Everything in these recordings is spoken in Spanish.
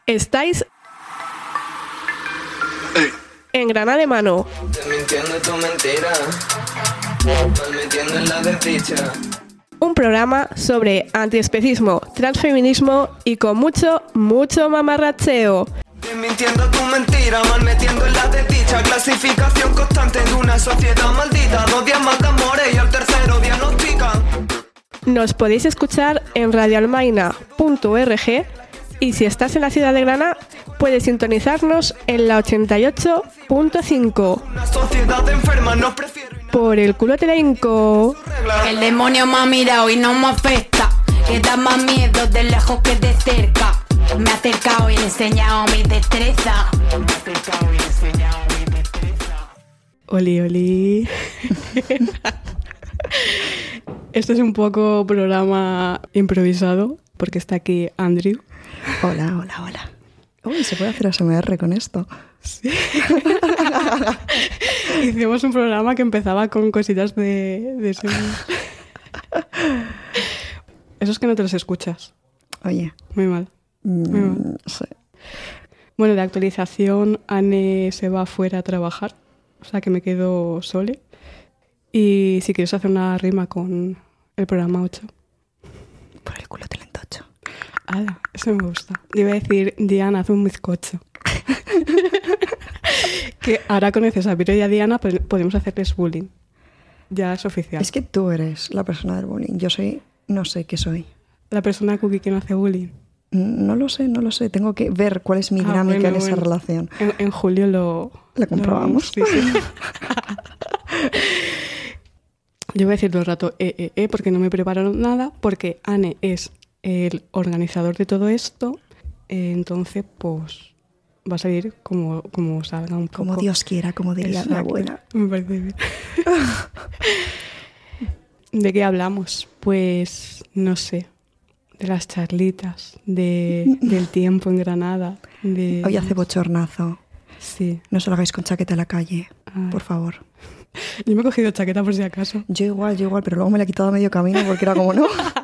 Estáis en Granada de Mano. Un programa sobre antiespecismo, transfeminismo y con mucho mamarracheo. Mintiendo tu mentira, mal metiendo en la desdicha. Clasificación constante de una sociedad maldita. 2 días más de amores y al tercero diagnostican. Nos podéis escuchar en radioalmaina.org y si estás en la ciudad de Granada, puedes sintonizarnos en la 88.5. Una sociedad enferma nos prefiere. Por el culo te la hinco. El demonio me ha mirado y no me afecta. Que da más miedo de lejos que de cerca. Me ha acercado y he enseñado mi destreza. Oli, oli. Este es un poco programa improvisado porque está aquí Andrew. Hola, hola, hola. Uy, ¿se puede hacer ASMR con esto? Sí. Hicimos un programa que empezaba con cositas de sonido. Eso es que no te los escuchas. Oye. Muy mal. Sí. Bueno, de actualización, Anne se va fuera a trabajar, o sea que me quedo sole. Y si quieres hacer una rima con el programa 8. Por el culo te lo entocho. ¡Hala! Eso me gusta. Yo iba a decir, Diana, haz un bizcocho. Que ahora conoces a Piro y a Diana, pues podemos hacerles bullying. Ya es oficial. Es que tú eres la persona del bullying. Yo soy, no sé qué soy. La persona cookie que no hace bullying. No lo sé. Tengo que ver cuál es mi dinámica en esa relación. En julio lo comprobamos. Sí. Yo voy a decir todo el rato porque no me prepararon nada, porque Anne es el organizador de todo esto, entonces pues va a salir como salga un poco. Como Dios quiera, como diría mi abuela. Me parece bien. ¿De qué hablamos? Pues no sé, de las charlitas, del tiempo en Granada. Hoy hace bochornazo. Sí. No se lo hagáis con chaqueta a la calle, por favor. Yo me he cogido chaqueta por si acaso. Yo igual, pero luego me la he quitado a medio camino porque era como no.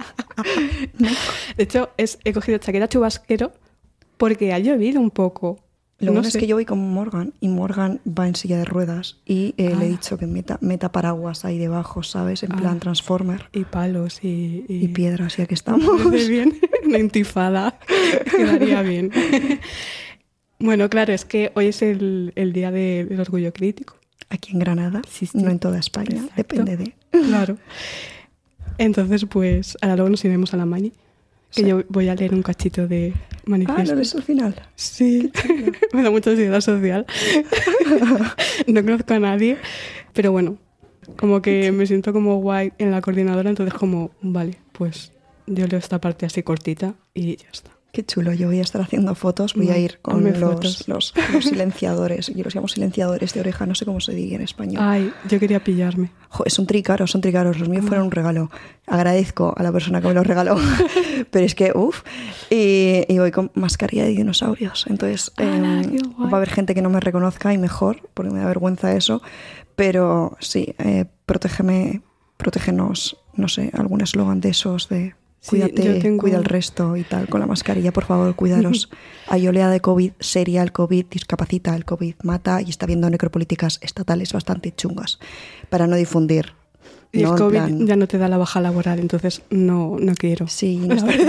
De hecho, he cogido chaqueta chubasquero porque ha llovido un poco. Lo bueno es que yo voy con Morgan y Morgan va en silla de ruedas y le he dicho que meta paraguas ahí debajo, ¿sabes? En plan Transformer. Y palos y piedras, ya que estamos. Me parece bien. Una intifada. Quedaría bien. Bueno, claro, es que hoy es el día del orgullo crítico. Aquí en Granada, sí. No en toda España, exacto. Depende de... Claro. Entonces, pues, ahora luego nos iremos a la Mani, que sí. Yo voy a leer un cachito de manifiesto. ¿Lo lees al final? Sí, me da mucha ansiedad social. No conozco a nadie, pero bueno, como que me siento como guay en la coordinadora, entonces como, vale, pues yo leo esta parte así cortita y ya está. Qué chulo, yo voy a estar haciendo fotos, voy a ir con los silenciadores, yo los llamo silenciadores de oreja, no sé cómo se diría en español. Ay, yo quería pillarme. Son tricaros, los míos fueron un regalo. Agradezco a la persona que me los regaló, pero es que, y voy con mascarilla de dinosaurios, entonces va a haber gente que no me reconozca y mejor, porque me da vergüenza eso, pero sí, protégenos, no sé, algún eslogan de esos de... Cuídate, cuida el resto y tal, con la mascarilla, por favor, cuidaros. Hay oleada de COVID seria, el COVID discapacita, el COVID mata y está habiendo necropolíticas estatales bastante chungas para no difundir. Y el COVID ya no te da la baja laboral, entonces no quiero. Sí,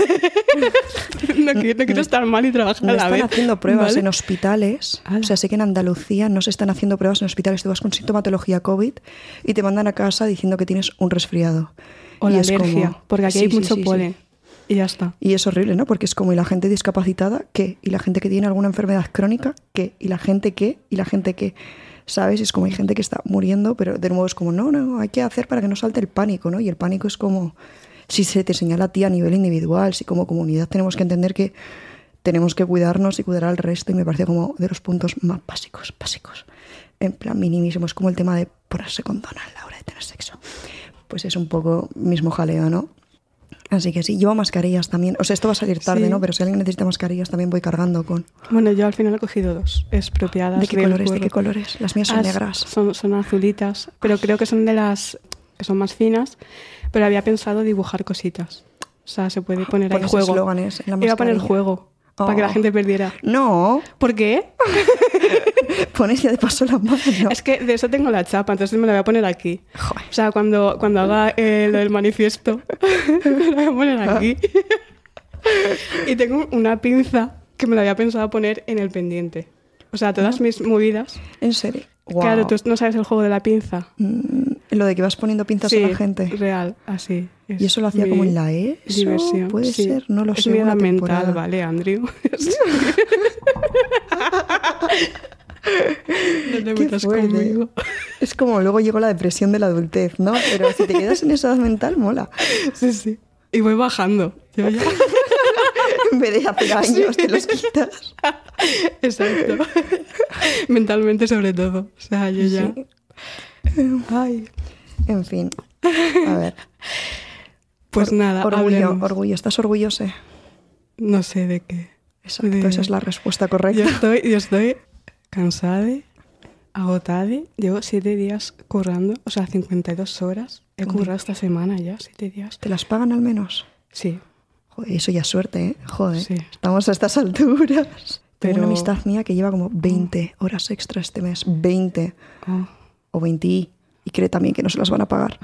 no quiero estar mal y trabajar a la vez. Están haciendo pruebas en hospitales. O sea, sé que en Andalucía no se están haciendo pruebas en hospitales. Tú vas con sintomatología COVID y te mandan a casa diciendo que tienes un resfriado. O la alergia, porque aquí hay mucho polen. Y ya está. Y es horrible, ¿no? Porque es como, ¿y la gente discapacitada qué? ¿Y la gente que tiene alguna enfermedad crónica qué? ¿Y la gente qué? ¿Y la gente qué? ¿Sabes? Es como hay gente que está muriendo, pero de nuevo es como, no, hay que hacer para que no salte el pánico, ¿no? Y el pánico es como, si se te señala a ti a nivel individual, si como comunidad tenemos que entender que tenemos que cuidarnos y cuidar al resto, y me parece como de los puntos más básicos. En plan minimísimo, es como el tema de ponerse condón a la hora de tener sexo. Pues es un poco mismo jaleo, ¿no? Así que sí, llevo mascarillas también. O sea, esto va a salir tarde, sí. ¿No? Pero si alguien necesita mascarillas también voy cargando con... Bueno, yo al final he cogido 2 expropiadas. ¿De qué colores? Las mías son negras. Son azulitas, pero creo que son de las que son más finas, pero había pensado dibujar cositas. O sea, se puede poner ahí juego. Eslóganes en la mascarilla. Iba a poner juego. para que la gente perdiera. No, ¿Por qué? pones ya de paso la mano. Es que de eso tengo la chapa, entonces me la voy a poner aquí. Joder. O sea, cuando haga lo del manifiesto, me la voy a poner aquí. Y tengo una pinza que me la había pensado poner en el pendiente. O sea, todas mis movidas. ¿En serio? Guau. Claro, tú no sabes el juego de la pinza. Lo de que vas poniendo pinzas Sí, a la gente. real, así. ¿Y eso lo hacía mi como en la ESO? diversión. ¿Puede Sí. ser? No lo es sé. mi edad una mental, temporada. ¿vale, Andrew? No te Qué metas fuerte. conmigo. Es como luego llegó la depresión de la adultez, ¿no? Pero si te quedas en esa edad mental, mola. Sí, sí. Y voy bajando. Yo ya... En vez de hace años te los quitas. Exacto. Mentalmente sobre todo. O sea, yo ya... Sí. Ay. En fin. A ver. Pues nada, Orgullo, hablemos. orgullo. ¿Estás orgulloso? No sé de qué. Exacto, De- esa es la respuesta correcta. Yo estoy cansada, agotada. Llevo 7 días currando, o sea, 52 horas. He currado esta semana ya, 7 días. ¿Te las pagan al menos? Sí. Joder, eso ya es suerte, ¿eh? Joder, Sí. estamos a estas alturas. Tengo una Pero- amistad mía que lleva como 20 horas extra este mes. 20 Oh. o 20 y cree también que no se las van a pagar.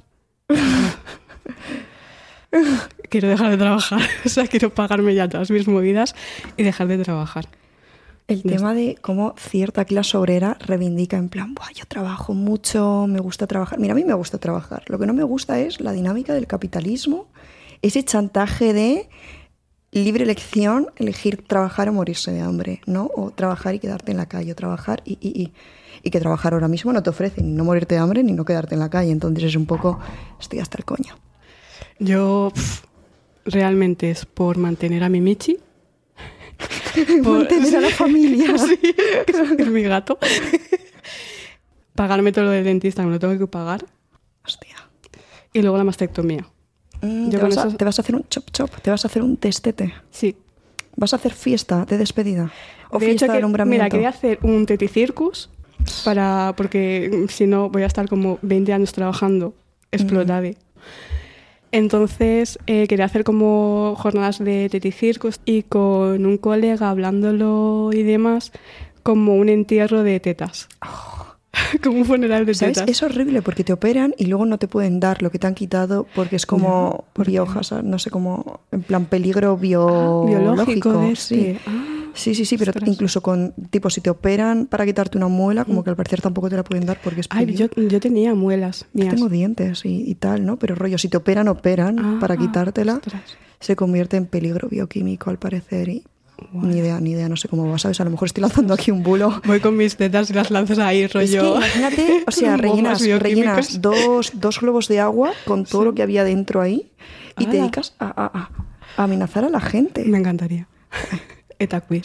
Quiero dejar de trabajar. O sea, quiero pagarme ya todas mis movidas y dejar de trabajar. El tema de cómo cierta clase obrera reivindica en plan, "Buah, yo trabajo mucho, me gusta trabajar". Mira, a mí me gusta trabajar. Lo que no me gusta es la dinámica del capitalismo, ese chantaje de libre elección, elegir trabajar o morirse de hambre, ¿no? O trabajar y quedarte en la calle, o trabajar y que trabajar ahora mismo no te ofrece ni no morirte de hambre ni no quedarte en la calle. Entonces es un poco, estoy hasta el coño. Yo realmente es por mantener a mi Michi. Mantener a la familia. Sí, es mi gato. Pagarme todo lo del dentista, me lo tengo que pagar. Hostia. Y luego la mastectomía. Yo Te con vas, eso- te vas a hacer un chop chop, te vas a hacer un testete. Sí. ¿Vas a hacer fiesta de despedida? ¿O De fiesta hecho, de alumbramiento? mira, quería hacer un teticircus porque si no voy a estar como 20 años trabajando explotada. Entonces quería hacer como jornadas de teticircus y con un colega hablándolo y demás, como un entierro de tetas. Como un funeral de ¿Sabes? tetas. Es horrible porque te operan y luego no te pueden dar lo que te han quitado porque es como biohazard, no sé, como en plan peligro biológico. de Sí. este. Ah, Sí, pero ostras. incluso con, tipo, si te operan para quitarte una muela, como que al parecer tampoco te la pueden dar porque es Ay, peligro. yo tenía muelas mías. Tengo dientes y tal, ¿no? Pero rollo, si te operan Ah, para quitártela, ostras. se convierte en peligro bioquímico al parecer y ni idea, no sé cómo va, ¿sabes? A lo mejor estoy lanzando aquí un bulo. Voy con mis tetas y las lanzas ahí, Es que rollo. imagínate, o sea, bombas rellenas bioquímicas. dos globos de agua con todo lo que había dentro ahí y te ¡Hala! dedicas a amenazar a la gente. Me encantaría. Eta queer.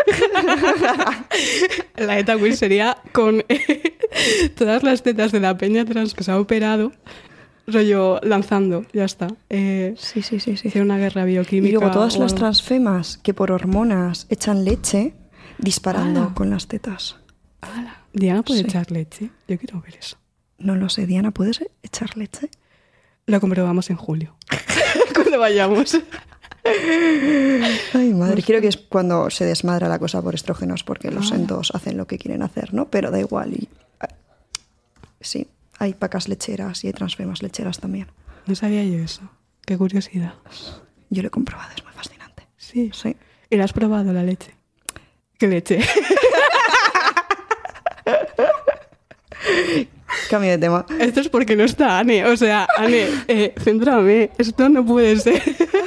La eta queer sería con todas las tetas de la peña trans que se ha operado, rollo lanzando, ya está. Sí. Hacer una guerra bioquímica. Y luego todas o las algo. transfemas que por hormonas echan leche disparando ¡Hala! con las tetas. ¡Hala! Diana puede Sí. echar leche. Yo quiero ver eso. No lo sé, Diana, ¿puedes echar leche? Lo comprobamos en julio. Cuando vayamos. Ay, madre, creo que es cuando se desmadra la cosa por estrógenos porque los endos hacen lo que quieren hacer, ¿no? Pero da igual. Sí, hay pacas lecheras y hay transfemas lecheras también. No sabía yo eso. Qué curiosidad. Yo lo he comprobado, es muy fascinante. Sí. Sí. ¿Y la has probado la leche? ¿Qué leche? Cambio de tema. Esto es porque no está Ane. O sea, Ane, céntrame. Esto no puede ser.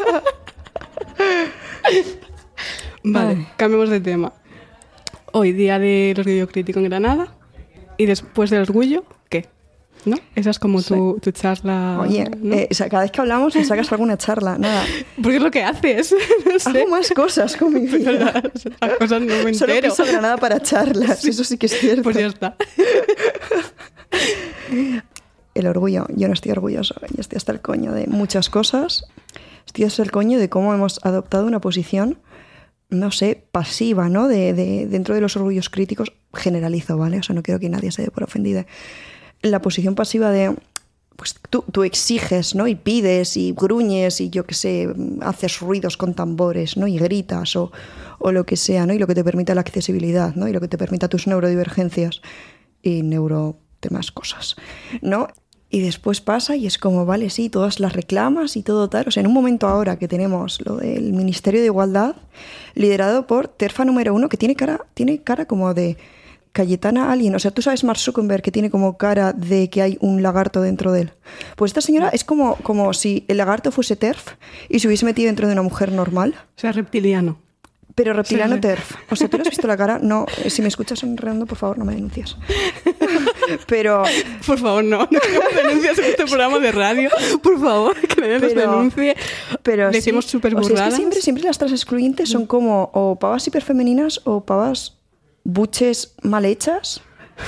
Vale, Ay. cambiemos de tema. Hoy, día del orgullo crítico en Granada. Y después del orgullo, ¿qué? ¿No? Esa es como tu charla. Oye, ¿no? o sea, cada vez que hablamos me sacas alguna charla. Nada, Porque es lo que haces. No sé. hago más cosas con mi Pero vida. las cosas no me Solo entero. piso Granada para charlas, eso sí que es cierto. Pues ya está. El orgullo, yo no estoy orgulloso, yo estoy hasta el coño de muchas cosas. Estoy hasta el coño de cómo hemos adoptado una posición, no sé, pasiva, ¿no? Dentro de los orgullos críticos, generalizo, ¿vale? O sea, no quiero que nadie se dé por ofendida. La posición pasiva de pues tú exiges, ¿no? Y pides y gruñes y yo qué sé, haces ruidos con tambores, ¿no? Y gritas o lo que sea, ¿no? Y lo que te permita la accesibilidad, ¿no? Y lo que te permita tus neurodivergencias y demás cosas, ¿no? Y después pasa y es como, vale, sí, todas las reclamas y todo tal. O sea, en un momento ahora que tenemos lo del Ministerio de Igualdad, liderado por TERFA número 1, que tiene cara como de Cayetana Alien. O sea, tú sabes Mark Zuckerberg, que tiene como cara de que hay un lagarto dentro de él. Pues esta señora es como si el lagarto fuese TERF y se hubiese metido dentro de una mujer normal. O sea, reptiliano. Pero reptiliano Sí. TERF. O sea, ¿tú le has visto la cara? No, si me escuchas enredando, por favor, no me denuncies. Pero... Por favor, no queremos denuncias en este programa de radio. Por favor, que nadie nos denuncie. Pero decimos sí. súper O sea, burradas. es que siempre las transexcluyentes son como o pavas hiperfemeninas o pavas buches mal hechas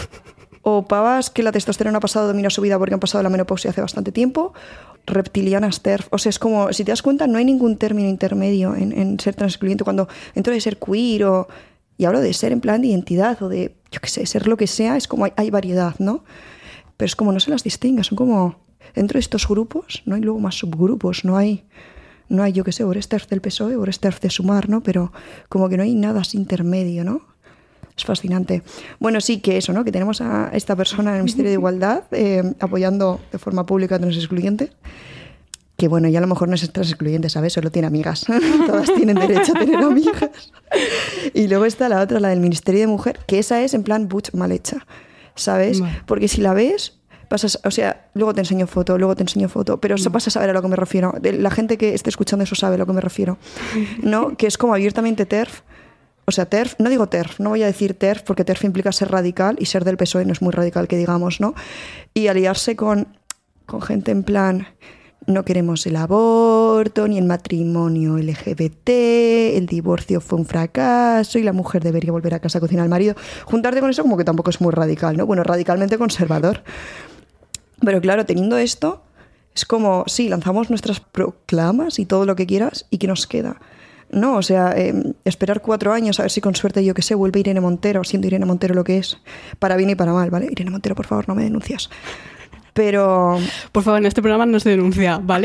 o pavas que la testosterona ha pasado domina su vida porque han pasado la menopausia hace bastante tiempo, reptilianas TERF. O sea, es como, si te das cuenta, no hay ningún término intermedio en ser transexcluyente. Cuando dentro de ser queer y hablo de ser en plan de identidad o de, yo qué sé, ser lo que sea, es como hay variedad, ¿no? Pero es como no se las distingue, son como dentro de estos grupos no hay luego más subgrupos, no hay yo qué sé, o eres TERF del PSOE o eres TERF de Sumar, ¿no? Pero como que no hay nada así intermedio, ¿no? Es fascinante. Bueno, sí que eso, ¿no? Que tenemos a esta persona en el Ministerio de Igualdad apoyando de forma pública a transexcluyentes. Que bueno, ya a lo mejor no es transexcluyente, ¿sabes? Solo tiene amigas. Todas tienen derecho a tener amigas. Y luego está la otra, la del Ministerio de Mujer, que esa es en plan butch mal hecha, ¿sabes? Vale. Porque si la ves, o sea, luego te enseño foto, pero vas a saber a lo que me refiero. La gente que esté escuchando eso sabe a lo que me refiero, ¿no? Que es como abiertamente TERF. O sea, TERF, no digo TERF, no voy a decir TERF porque TERF implica ser radical y ser del PSOE no es muy radical que digamos, ¿no? Y aliarse con gente en plan, no queremos el aborto, ni el matrimonio LGBT, el divorcio fue un fracaso y la mujer debería volver a casa a cocinar al marido. Juntarte con eso como que tampoco es muy radical, ¿no? Bueno, radicalmente conservador. Pero claro, teniendo esto, es como, sí, lanzamos nuestras proclamas y todo lo que quieras y ¿qué nos queda? No, o sea, esperar 4 años a ver si con suerte, yo que sé, vuelve Irene Montero, siendo Irene Montero lo que es, para bien y para mal, ¿vale? Irene Montero, por favor, no me denuncias. Pero... Por favor, en este programa no se denuncia, ¿vale?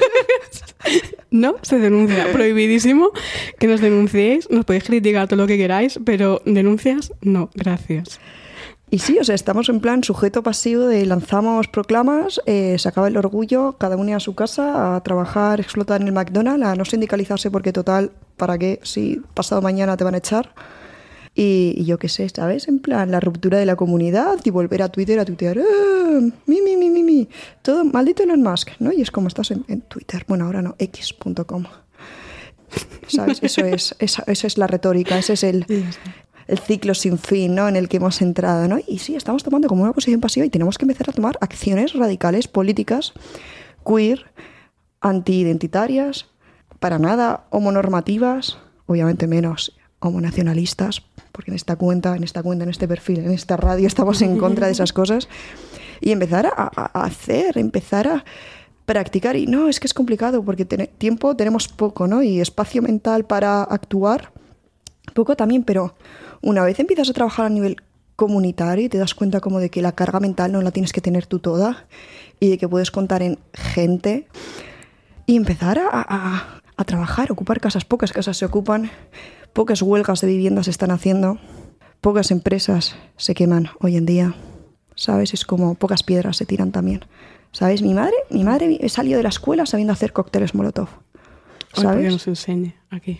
No se denuncia. Prohibidísimo que nos denunciéis. Nos podéis criticar todo lo que queráis, pero denuncias, no, gracias. Y sí, o sea, estamos en plan sujeto pasivo de lanzamos proclamas, se acaba el orgullo, cada uno a su casa, a trabajar, explotar en el McDonald's, a no sindicalizarse porque total, ¿para qué? Si pasado mañana te van a echar. Y yo qué sé, ¿sabes? En plan, la ruptura de la comunidad y volver a Twitter a tuitear, mi, todo maldito Elon Musk, ¿no? Y es como estás en Twitter, bueno, ahora no, x.com. ¿Sabes? Esa es la retórica, ese es el ciclo sin fin, ¿no? En el que hemos entrado, ¿no? Y sí, estamos tomando como una posición pasiva y tenemos que empezar a tomar acciones radicales, políticas, queer, antiidentitarias, para nada homonormativas, obviamente menos homonacionalistas, porque en este perfil, en esta radio estamos en contra de esas cosas, y empezar a empezar a practicar. Y no, es que es complicado porque tiempo tenemos poco, ¿no? Y espacio mental para actuar poco también, pero una vez empiezas a trabajar a nivel comunitario y te das cuenta como de que la carga mental no la tienes que tener tú toda y de que puedes contar en gente y empezar a trabajar, ocupar casas. Pocas casas se ocupan, pocas huelgas de vivienda se están haciendo, pocas empresas se queman hoy en día, ¿sabes? Es como pocas piedras se tiran también, ¿sabes? Mi madre salió de la escuela sabiendo hacer cócteles Molotov, ¿sabes? Porque nos enseñe aquí.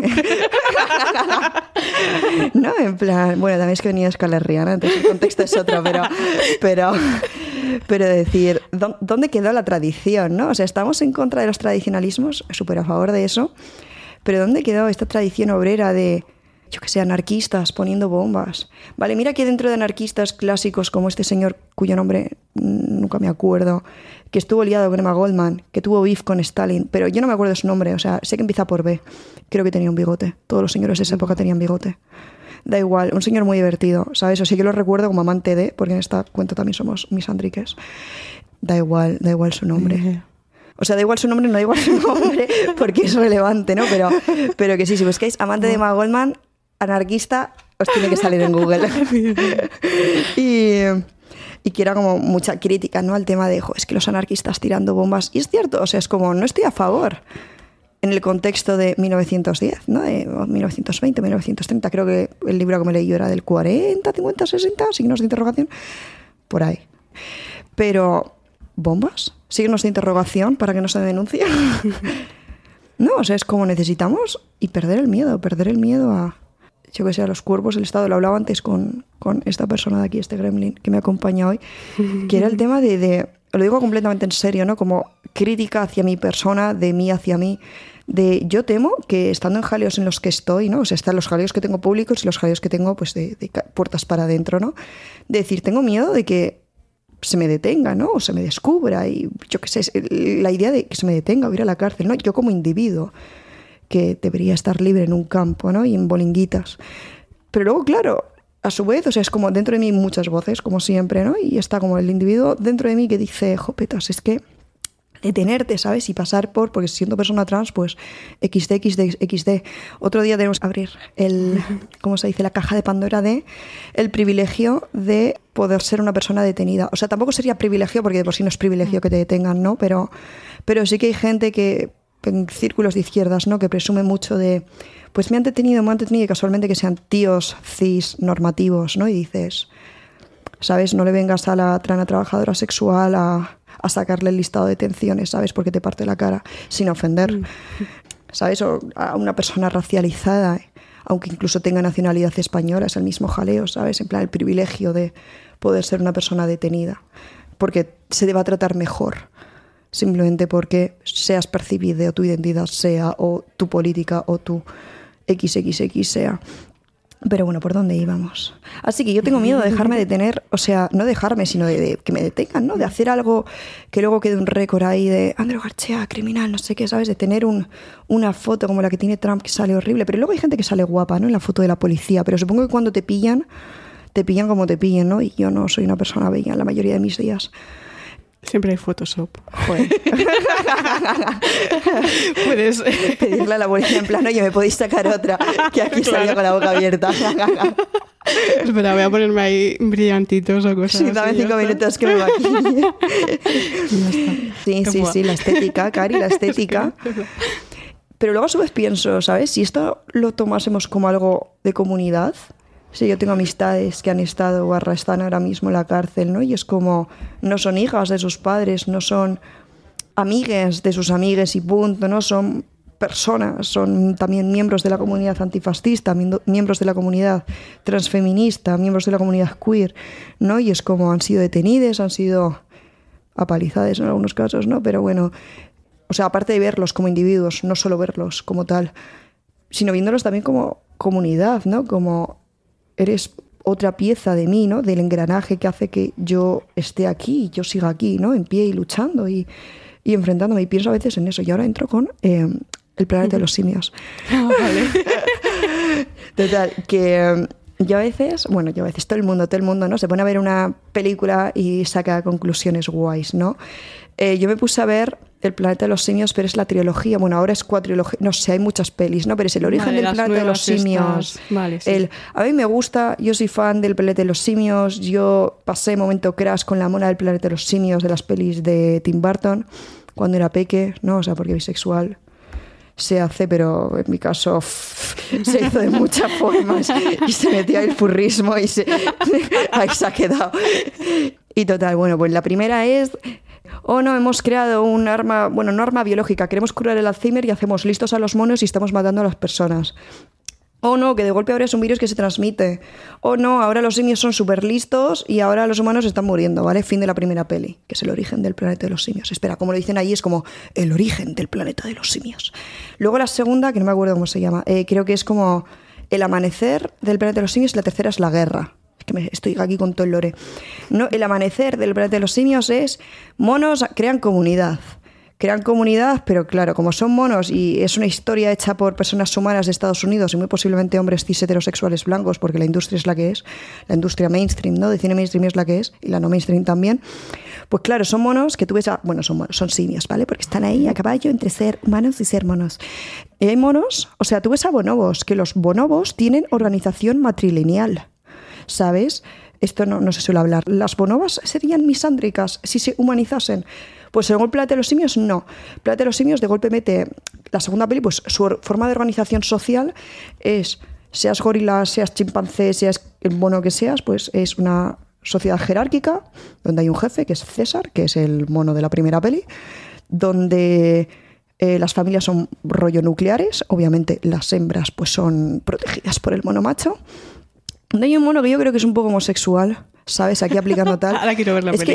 No, en plan, bueno, también es que venía de Euskal Herria, ¿no? Entonces el contexto es otro, pero decir, ¿dónde quedó la tradición, no? O sea, estamos en contra de los tradicionalismos, súper a favor de eso, pero ¿dónde quedó esta tradición obrera de, yo que sé, anarquistas poniendo bombas? Vale, mira que dentro de anarquistas clásicos como este señor, cuyo nombre nunca me acuerdo, que estuvo liado con Emma Goldman, que tuvo beef con Stalin, pero yo no me acuerdo de su nombre, o sea, sé que empieza por B. Creo que tenía un bigote. Todos los señores de esa época tenían bigote. Da igual, un señor muy divertido, ¿sabes? O sea, yo lo recuerdo como amante de, porque en esta cuenta también somos misandriques. Da igual su nombre. O sea, da igual su nombre, no da igual su nombre, porque es relevante, ¿no? Pero que sí, si buscáis amante de Emma y que era como mucha crítica, ¿no? Al tema de, es que los anarquistas tirando bombas. Y es cierto, o sea, es como, no estoy a favor en el contexto de 1910, ¿no? De 1920, 1930, creo que el libro que me leí yo era del 40, 50, 60, signos de interrogación, por ahí. Pero, ¿bombas? ¿Signos de interrogación para que no se denuncie? No, o sea, es como necesitamos y perder el miedo a, yo que sé, a los cuerpos del Estado. Lo hablaba antes con esta persona de aquí, este gremlin que me acompaña hoy, que era el tema de, lo digo completamente en serio, ¿no? Como crítica hacia mi persona, de mí hacia mí, de yo temo que estando en jaleos en los que estoy, ¿no? O sea, están los jaleos que tengo públicos y los jaleos que tengo pues de puertas para adentro, ¿no? De decir, tengo miedo de que se me detenga, ¿no? O se me descubra y yo qué sé, la idea de que se me detenga o ir a la cárcel, ¿no? Yo como individuo que debería estar libre en un campo, ¿no? Y en bolinguitas. Pero luego, claro, a su vez, o sea, es como dentro de mí muchas voces, como siempre, ¿no? Y está como el individuo dentro de mí que dice, jopetas, es que detenerte, ¿sabes? Y pasar porque siendo persona trans, pues XD. Otro día tenemos que abrir ¿cómo se dice? La caja de Pandora de el privilegio de poder ser una persona detenida. O sea, tampoco sería privilegio, porque de por sí no es privilegio que te detengan, ¿no? Pero sí que hay gente que, en círculos de izquierdas, ¿no? Que presume mucho de, pues me han detenido y casualmente que sean tíos cis normativos, ¿no? Y dices, ¿sabes? No le vengas a la trana trabajadora sexual a sacarle el listado de detenciones, ¿sabes? Porque te parte la cara, sin ofender, ¿sabes? O a una persona racializada, aunque incluso tenga nacionalidad española, es el mismo jaleo, ¿sabes? En plan, el privilegio de poder ser una persona detenida, porque se te va a tratar mejor, simplemente porque seas percibido o tu identidad sea, o tu política, o tu XXX sea. Pero bueno, ¿por dónde íbamos? Así que yo tengo miedo de dejarme detener, o sea, no dejarme, sino de que me detengan, ¿no? De hacer algo que luego quede un récord ahí de Andreu García, criminal, no sé qué, ¿sabes? De tener una foto como la que tiene Trump que sale horrible. Pero luego hay gente que sale guapa, ¿no? En la foto de la policía. Pero supongo que cuando te pillan como te pillen, ¿no? Y yo no soy una persona bella en la mayoría de mis días. Siempre hay Photoshop. Joder. Puedes pedirle a la policía en plan, oye, ¿me podéis sacar otra? Que aquí salía con la boca abierta. Espera, voy a ponerme ahí brillantitos o cosas sí, dame 5 minutos que me maquille. Sí, la estética, Cari, la estética. Pero luego a su vez pienso, ¿sabes? Si esto lo tomásemos como algo de comunidad... Sí, yo tengo amistades que han estado o están ahora mismo en la cárcel, ¿no? Y es como, no son hijas de sus padres, no son amigues de sus amigues y punto, ¿no? Son personas, son también miembros de la comunidad antifascista, miembros de la comunidad transfeminista, miembros de la comunidad queer, ¿no? Y es como han sido detenidas, han sido apalizadas en algunos casos, ¿no? Pero bueno, o sea, aparte de verlos como individuos, no solo verlos como tal, sino viéndolos también como comunidad, ¿no? Como eres otra pieza de mí, ¿no? Del engranaje que hace que yo esté aquí y yo siga aquí, ¿no? En pie y luchando y enfrentándome. Y pienso a veces en eso. Y ahora entro con el planeta de los simios. Vale. Total, que yo a veces, todo el mundo, ¿no? Se pone a ver una película y saca conclusiones guays, ¿no? Yo me puse a ver El planeta de los simios, pero es la trilogía. Bueno, ahora es cuatrilogía. No sé, hay muchas pelis, ¿no? Pero es El origen del planeta de los simios. Vale, sí. A mí me gusta, yo soy fan del planeta de los simios. Yo pasé momento crash con la mona del planeta de los simios de las pelis de Tim Burton cuando era peque, ¿no? O sea, porque bisexual se hace, pero en mi caso se hizo de muchas formas y se metió el furrismo y ahí se ha quedado. Y total, bueno, pues la primera es... Oh, no, hemos creado un arma, bueno, no arma biológica, queremos curar el Alzheimer y hacemos listos a los monos y estamos matando a las personas. Oh, no, que de golpe ahora es un virus que se transmite. Oh, no, ahora los simios son súper listos y ahora los humanos están muriendo, ¿vale? Fin de la primera peli, que es El origen del planeta de los simios. Espera, como lo dicen ahí, es como El origen del planeta de los simios. Luego la segunda, que no me acuerdo cómo se llama, creo que es como El amanecer del planeta de los simios y la tercera es La guerra. Que estoy aquí con todo el lore. No, el amanecer del planeta de los simios es monos crean comunidad. Crean comunidad, pero claro, como son monos y es una historia hecha por personas humanas de Estados Unidos y muy posiblemente hombres cis heterosexuales blancos, porque la industria es la que es, la industria mainstream, ¿no? De cine mainstream es la que es, y la no mainstream también. Pues claro, son monos que tú ves bueno, son simios, ¿vale? Porque están ahí a caballo entre ser humanos y ser monos. Y hay monos, o sea, tú ves a bonobos, que los bonobos tienen organización matrilineal, ¿sabes? esto no se suele hablar. ¿Las bonobas serían misándricas si se humanizasen? Pues según el Planeta de los Simios, no. El Planeta de los Simios de golpe mete la segunda peli, pues su forma de organización social es, seas gorila, seas chimpancé, seas el mono que seas, pues es una sociedad jerárquica donde hay un jefe, que es César, que es el mono de la primera peli, donde las familias son rollo nucleares, obviamente las hembras pues son protegidas por el mono macho, donde hay un mono que yo creo que es un poco homosexual, ¿sabes? Aquí aplicando tal. Ahora quiero ver la peli.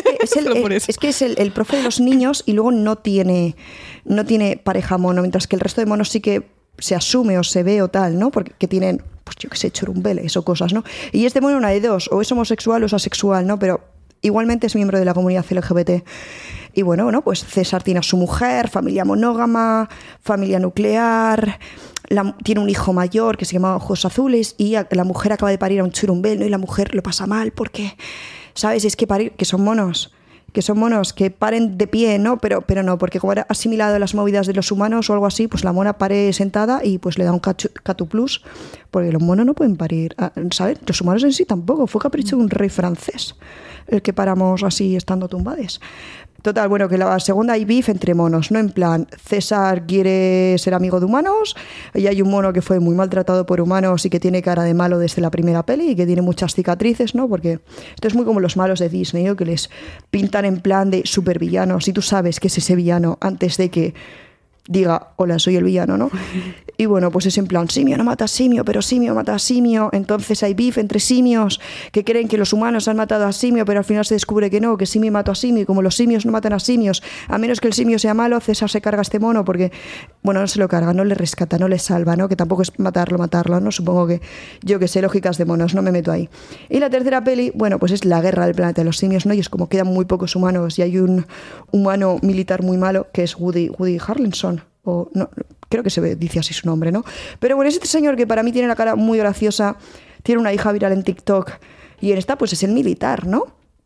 Es que es el profe de los niños y luego no tiene pareja mono, mientras que el resto de monos sí que se asume o se ve o tal, ¿no? Porque tienen, pues yo qué sé, churumbeles o cosas, ¿no? Y este mono una de dos, o es homosexual o es asexual, ¿no? Pero igualmente es miembro de la comunidad LGBT. Y bueno, pues César tiene a su mujer, familia monógama, familia nuclear, tiene un hijo mayor que se llama Ojos Azules y la mujer acaba de parir a un churumbel, ¿no? Y la mujer lo pasa mal porque, ¿sabes? Es que parir, que son monos, que paren de pie, ¿no? Pero no, porque como era asimilado a las movidas de los humanos o algo así, pues la mona pare sentada y pues le da un catuplus, porque los monos no pueden parir, ¿sabes? Los humanos en sí tampoco, fue capricho de un rey francés el que paramos así estando tumbades. Total, bueno, que la segunda hay beef entre monos, ¿no? En plan, César quiere ser amigo de humanos y hay un mono que fue muy maltratado por humanos y que tiene cara de malo desde la primera peli y que tiene muchas cicatrices, ¿no? Porque esto es muy como los malos de Disney, ¿no? Que les pintan en plan de supervillanos y tú sabes que es ese villano antes de que diga, hola, soy el villano, ¿no? Y bueno, pues es en plan, simio no mata a simio, pero simio mata a simio. Entonces hay beef entre simios que creen que los humanos han matado a simio, pero al final se descubre que no, que simio mató a simio. Y como los simios no matan a simios, a menos que el simio sea malo, César se carga a este mono porque, bueno, no se lo carga, no le rescata, no le salva, ¿no? Que tampoco es matarlo, ¿no? Supongo que, yo que sé, lógicas de monos, no me meto ahí. Y la tercera peli, bueno, pues es la guerra del planeta de los simios, ¿no? Y es como quedan muy pocos humanos y hay un humano militar muy malo que es Woody Harrelson. O no, creo que dice así su nombre, ¿no? Pero bueno, es este señor que para mí tiene la cara muy graciosa, tiene una hija viral en TikTok y en esta pues es el militar, ¿no?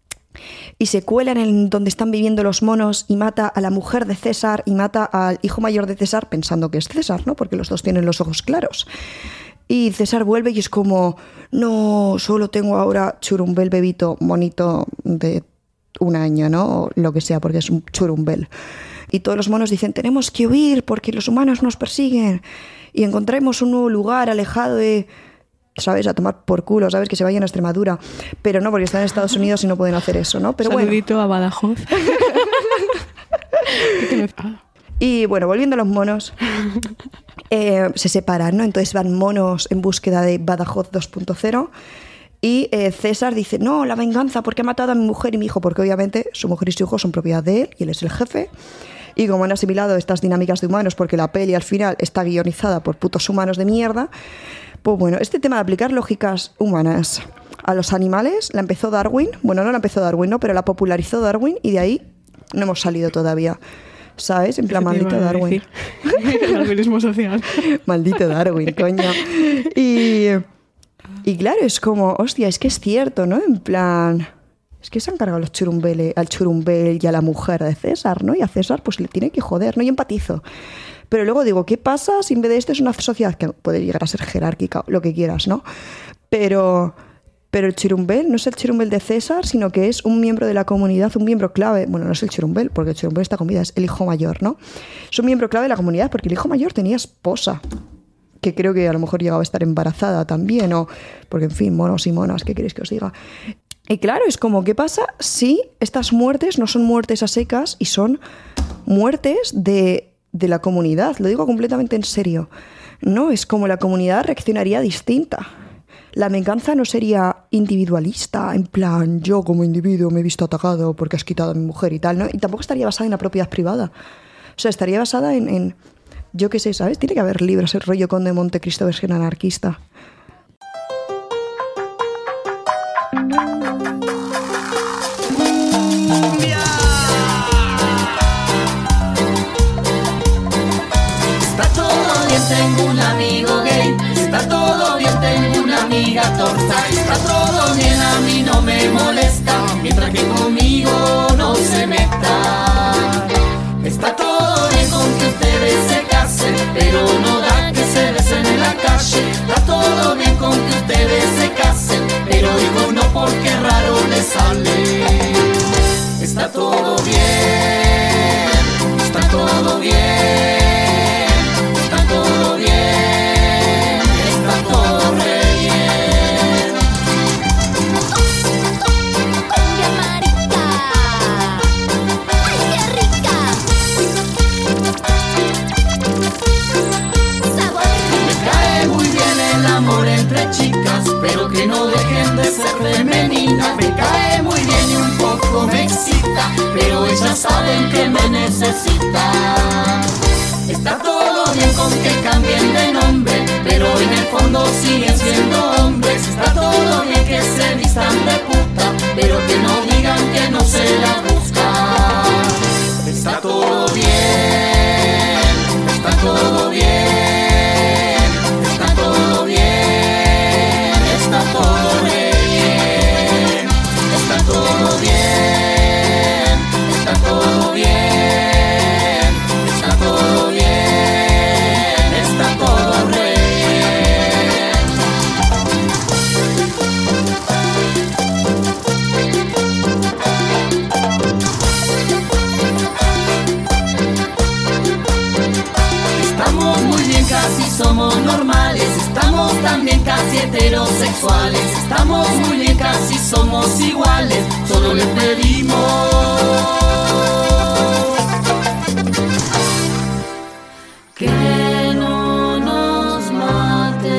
Y se cuela en donde están viviendo los monos y mata a la mujer de César y mata al hijo mayor de César pensando que es César, ¿no? Porque los dos tienen los ojos claros. Y César vuelve y es como, no, solo tengo ahora churumbel bebito monito de 1 año, ¿no? O lo que sea, porque es un churumbel. Y todos los monos dicen, tenemos que huir porque los humanos nos persiguen y encontremos un nuevo lugar alejado de, ¿sabes? A tomar por culo, ¿sabes? Que se vayan a Extremadura. Pero no, porque están en Estados Unidos y no pueden hacer eso, ¿no? Pero saludito a Badajoz. Y bueno, volviendo a los monos, se separan, ¿no? Entonces van monos en búsqueda de Badajoz 2.0 y César dice, no, la venganza, porque ha matado a mi mujer y mi hijo, porque obviamente su mujer y su hijo son propiedad de él y él es el jefe. Y como han asimilado estas dinámicas de humanos, porque la peli al final está guionizada por putos humanos de mierda, pues bueno, este tema de aplicar lógicas humanas a los animales la empezó Darwin. Bueno, no la empezó Darwin, ¿no? Pero la popularizó Darwin y de ahí no hemos salido todavía. ¿Sabes? En plan, maldito Darwin. El darwinismo social. Maldito Darwin, coño. Y claro, es como, hostia, es que es cierto, ¿no? En plan, es que se han cargado al churumbel y a la mujer de César, ¿no? Y a César pues le tiene que joder, ¿no? Y empatizo. Pero luego digo, ¿qué pasa si en vez de esto es una sociedad que puede llegar a ser jerárquica, lo que quieras, ¿no? Pero el churumbel no es el churumbel de César, sino que es un miembro de la comunidad, un miembro clave. Bueno, no es el churumbel, porque el churumbel está con vida, es el hijo mayor, ¿no? Es un miembro clave de la comunidad, porque el hijo mayor tenía esposa, que creo que a lo mejor llegaba a estar embarazada también, o porque, en fin, monos y monas, ¿qué queréis que os diga? Y claro, es como, ¿qué pasa si estas muertes no son muertes a secas y son muertes de la comunidad? Lo digo completamente en serio. No, es como la comunidad reaccionaría distinta. La venganza no sería individualista, en plan, yo como individuo me he visto atacado porque has quitado a mi mujer y tal, ¿no? Y tampoco estaría basada en la propiedad privada. O sea, estaría basada en yo qué sé, ¿sabes? Tiene que haber libros, el rollo Conde de Montecristo versión anarquista. Está todo bien, tengo un amigo gay. Está todo bien, tengo una amiga torta. Está todo bien, a mí no me molesta, mientras que conmigo no se meta. Está todo bien con que ustedes se casen, pero no da que se besen en la calle. Está todo bien con que ustedes se casen, pero digo no por saben que me necesitan. Está todo bien con que cambien de nombre, pero en el fondo siguen siendo hombres. Está todo bien que se vistan de puta, pero que no digan que no se la buscan. Está todo bien, está todo bien, está todo bien, está todo re bien, está todo bien, está todo bien, está todo bien, está todo re bien. Estamos muy bien, casi somos normales. Estamos también casi heterosexuales. Estamos muy bien, casi somos iguales. Solo les pedimos que no nos maten.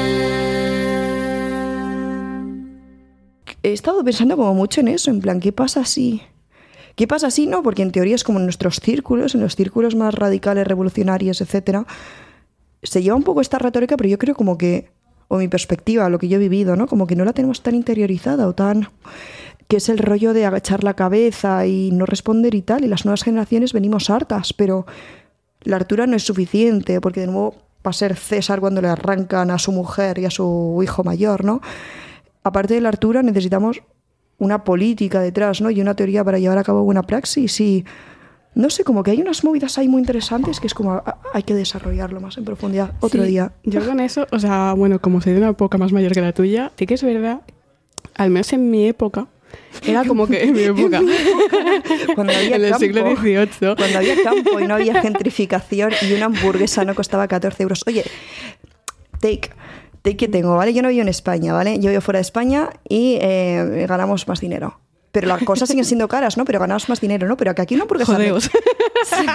He estado pensando como mucho en eso, en plan, ¿qué pasa si...? ¿Qué pasa si no? Porque en teoría es como en nuestros círculos, en los círculos más radicales, revolucionarios, etcétera, se lleva un poco esta retórica, pero yo creo como que, o mi perspectiva, lo que yo he vivido, ¿no? Como que no la tenemos tan interiorizada o tan... que es el rollo de agachar la cabeza y no responder y tal, y las nuevas generaciones venimos hartas, pero la altura no es suficiente, porque de nuevo va a ser César cuando le arrancan a su mujer y a su hijo mayor, ¿no? Aparte de la altura necesitamos una política detrás, ¿no? Y una teoría para llevar a cabo una praxis y no sé, como que hay unas movidas ahí muy interesantes que es como hay que desarrollarlo más en profundidad otro día. Yo con eso, o sea, bueno, como soy de una época más mayor que la tuya, sí que es verdad, al menos en mi época, era como que en mi época, cuando había en el campo, siglo XVIII. cuando había campo y no había gentrificación y una hamburguesa no costaba 14 euros. Oye, take que tengo, ¿vale? Yo no vivo en España, ¿vale? Yo vivo fuera de España y ganamos más dinero. Pero las cosas siguen siendo caras, ¿no? Pero ganamos más dinero, ¿no? Pero que aquí una hamburguesa... Jodeos. Sí.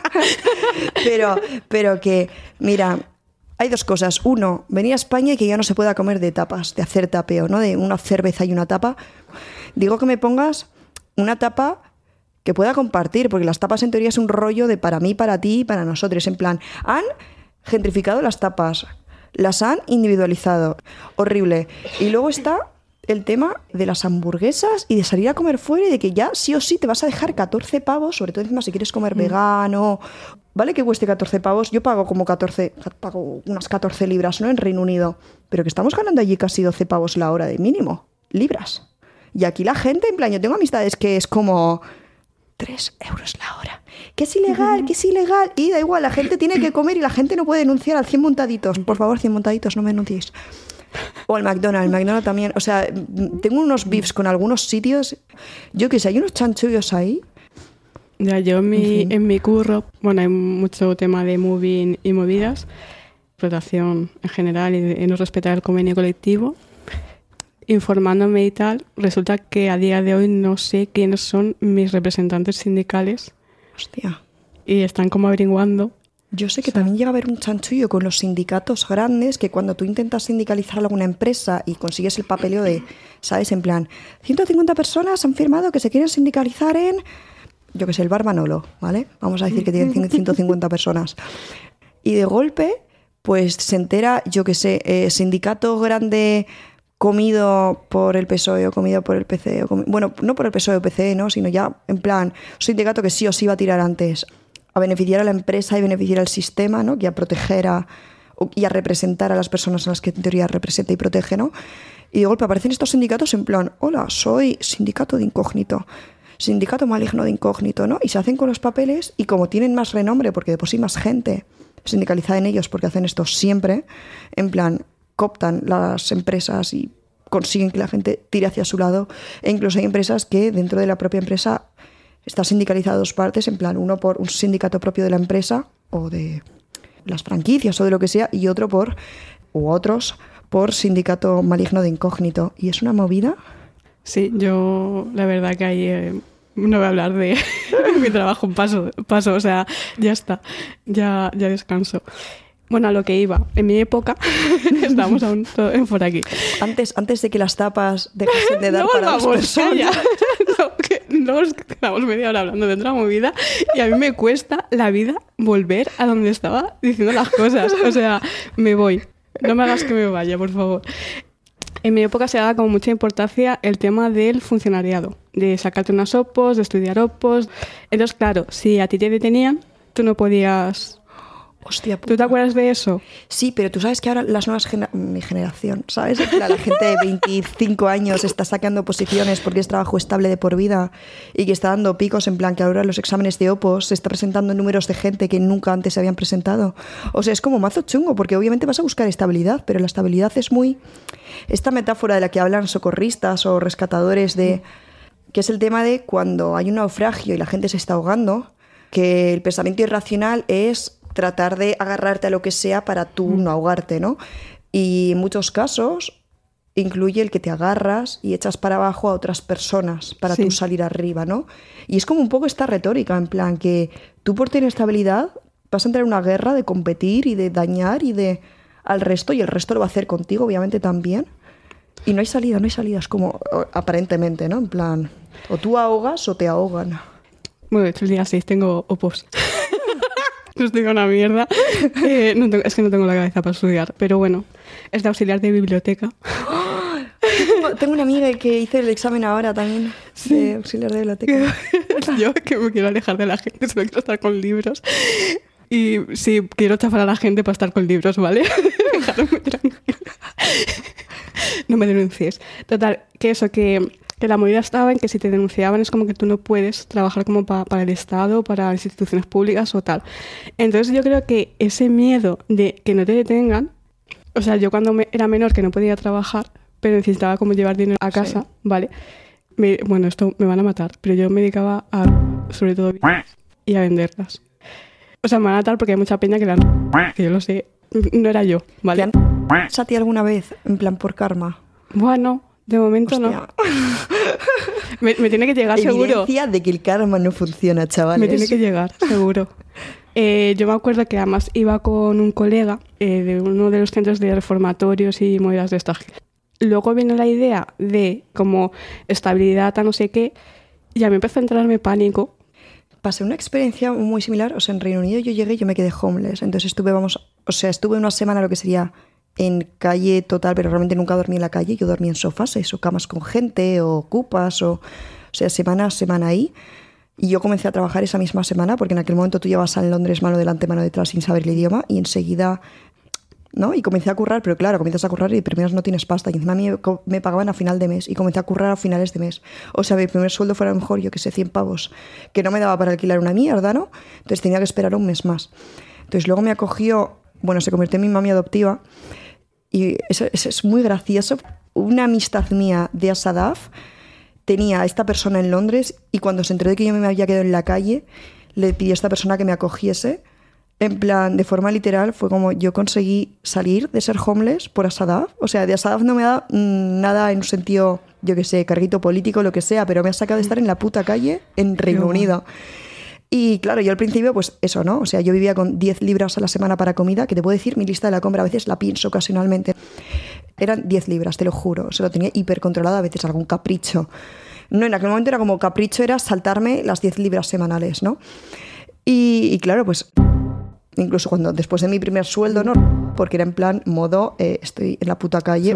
Pero que, mira, hay dos cosas. Uno, venir a España y que ya no se pueda comer de tapas, de hacer tapeo, ¿no? De una cerveza y una tapa. Digo que me pongas una tapa que pueda compartir, porque las tapas en teoría es un rollo de para mí, para ti y para nosotros. En plan, han gentrificado las tapas, las han individualizado. Horrible. Y luego está el tema de las hamburguesas y de salir a comer fuera y de que ya sí o sí te vas a dejar 14 pavos, sobre todo encima si quieres comer vegano. Vale que cueste 14 pavos, yo pago como 14, pago unas 14 libras, ¿no? En Reino Unido. Pero que estamos ganando allí casi 12 pavos la hora de mínimo. Libras. Y aquí la gente, en plan, yo tengo amistades que es como 3 euros la hora. Que es ilegal, que es ilegal. Y da igual, la gente tiene que comer y la gente no puede denunciar al 100 montaditos. Por favor, 100 montaditos, no me denunciéis. O al McDonald's también. O sea, tengo unos beefs con algunos sitios. Yo qué sé, hay unos chanchullos ahí. Ya, yo en mi curro, bueno, hay mucho tema de moving y movidas, explotación en general y de no respetar el convenio colectivo. Informándome y tal, resulta que a día de hoy no sé quiénes son mis representantes sindicales. Hostia. Y están como averiguando. Yo sé que también llega a haber un chanchullo con los sindicatos grandes, que cuando tú intentas sindicalizar a alguna empresa y consigues el papeleo de, ¿sabes? En plan, 150 personas han firmado que se quieren sindicalizar en, yo qué sé, el Bar Manolo, ¿vale? Vamos a decir que tienen 150 personas. Y de golpe, pues se entera, yo qué sé, sindicato grande comido por el PSOE o comido por el PCE. Bueno, no por el PSOE o PCE, ¿no? Sino ya, en plan, un sindicato que sí o sí va a tirar antes a beneficiar a la empresa y beneficiar al sistema, ¿no? Y a proteger y a representar a las personas a las que en teoría representa y protege, ¿no? Y de golpe aparecen estos sindicatos en plan, hola, soy sindicato de incógnito, sindicato maligno de incógnito, ¿no? Y se hacen con los papeles y como tienen más renombre, porque de por sí más gente sindicalizada en ellos, porque hacen esto siempre, en plan, cooptan las empresas y consiguen que la gente tire hacia su lado. E incluso hay empresas que dentro de la propia empresa está sindicalizada dos partes, en plan, uno por un sindicato propio de la empresa o de las franquicias o de lo que sea, y otro otros por sindicato maligno de incógnito. Y es una movida. Sí, yo la verdad que ahí no voy a hablar de mi trabajo, paso, o sea, ya está, ya descanso. Bueno, a lo que iba, en mi época, estamos aún por aquí. Antes de que las tapas dejasen de dar no para volvamos, dos personas. No, que luego nos quedamos media hora hablando de otra movida y a mí me cuesta la vida volver a donde estaba diciendo las cosas. O sea, me voy. No me hagas que me vaya, por favor. En mi época se daba con mucha importancia el tema del funcionariado, de sacarte unas opos, de estudiar opos. Entonces, claro, si a ti te detenían, tú no podías... Hostia puta. ¿Tú te acuerdas de eso? Sí, pero tú sabes que ahora las nuevas mi generación, ¿sabes? La gente de 25 años está sacando posiciones porque es trabajo estable de por vida y que está dando picos en plan que ahora los exámenes de opos se está presentando números de gente que nunca antes se habían presentado. O sea, es como mazo chungo porque obviamente vas a buscar estabilidad, pero la estabilidad es muy... Esta metáfora de la que hablan socorristas o rescatadores de... que es el tema de cuando hay un naufragio y la gente se está ahogando, que el pensamiento irracional es tratar de agarrarte a lo que sea para tú no ahogarte, ¿no? Y en muchos casos incluye el que te agarras y echas para abajo a otras personas para tú salir arriba, ¿no? Y es como un poco esta retórica, en plan que tú por tener estabilidad vas a entrar en una guerra de competir y de dañar y de al resto, y el resto lo va a hacer contigo, obviamente, también. Y no hay salida, es como aparentemente, ¿no? En plan, o tú ahogas o te ahogan. Bueno, de hecho el día 6 tengo opos. No estoy una mierda. Es que no tengo la cabeza para estudiar. Pero bueno, es de auxiliar de biblioteca. Tengo una amiga que hizo el examen ahora también, de auxiliar de biblioteca. Yo que me quiero alejar de la gente, solo quiero estar con libros. Y sí, quiero chafar a la gente para estar con libros, ¿vale? Dejadme tranquila. No me denuncies. Total, que eso, que la movida estaba en que si te denunciaban es como que tú no puedes trabajar como para el Estado, para las instituciones públicas o tal. Entonces yo creo que ese miedo de que no te detengan, o sea, yo cuando era menor que no podía trabajar, pero necesitaba como llevar dinero a casa, ¿vale? Bueno, esto me van a matar, pero yo me dedicaba a, sobre todo, y a venderlas. O sea, me van a matar porque hay mucha peña que yo lo sé, no era yo, ¿vale? ¿Te han a ti alguna vez, en plan por karma? Bueno... De momento hostia. No. Me tiene que llegar, seguro. Evidencia de que el karma no funciona, chavales. Me tiene que llegar, seguro. Yo me acuerdo que además iba con un colega de uno de los centros de reformatorios y movidas de estas. Luego vino la idea de como estabilidad a no sé qué y a mí empezó a entrarme pánico. Pasé una experiencia muy similar. O sea, en Reino Unido yo llegué y yo me quedé homeless. Entonces estuve una semana, lo que sería... en calle total, pero realmente nunca dormí en la calle. Yo dormía en sofás, o camas con gente, o cupas, o sea, semana a semana ahí. Y yo comencé a trabajar esa misma semana, porque en aquel momento tú llevas en Londres mano delante, mano detrás, sin saber el idioma, y enseguida, ¿no? Y comencé a currar, pero claro, comienzas a currar y primero no tienes pasta, y encima a mí me pagaban a final de mes, y comencé a currar a finales de mes. O sea, mi primer sueldo fuera a lo mejor, yo que sé, 100 pavos, que no me daba para alquilar una mierda, ¿no? Entonces tenía que esperar un mes más. Entonces luego me acogió, bueno, se convirtió en mi mami adoptiva. Y eso es muy gracioso. Una amistad mía de Asadaf tenía a esta persona en Londres y cuando se enteró de que yo me había quedado en la calle, le pidió a esta persona que me acogiese. En plan, de forma literal, fue como yo conseguí salir de ser homeless por Asadaf. O sea, de Asadaf no me da nada en un sentido, yo que sé, carguito político, lo que sea, pero me ha sacado de estar en la puta calle en Reino Unido. Y claro, yo al principio, pues eso, ¿no? O sea, yo vivía con 10 libras a la semana para comida, que te puedo decir, mi lista de la compra a veces la pienso ocasionalmente. Eran 10 libras, te lo juro. Se lo tenía hipercontrolado, a veces algún capricho. No, en aquel momento era como capricho, era saltarme las 10 libras semanales, ¿no? Y claro, pues incluso cuando después de mi primer sueldo, ¿no? Porque era en plan modo, estoy en la puta calle.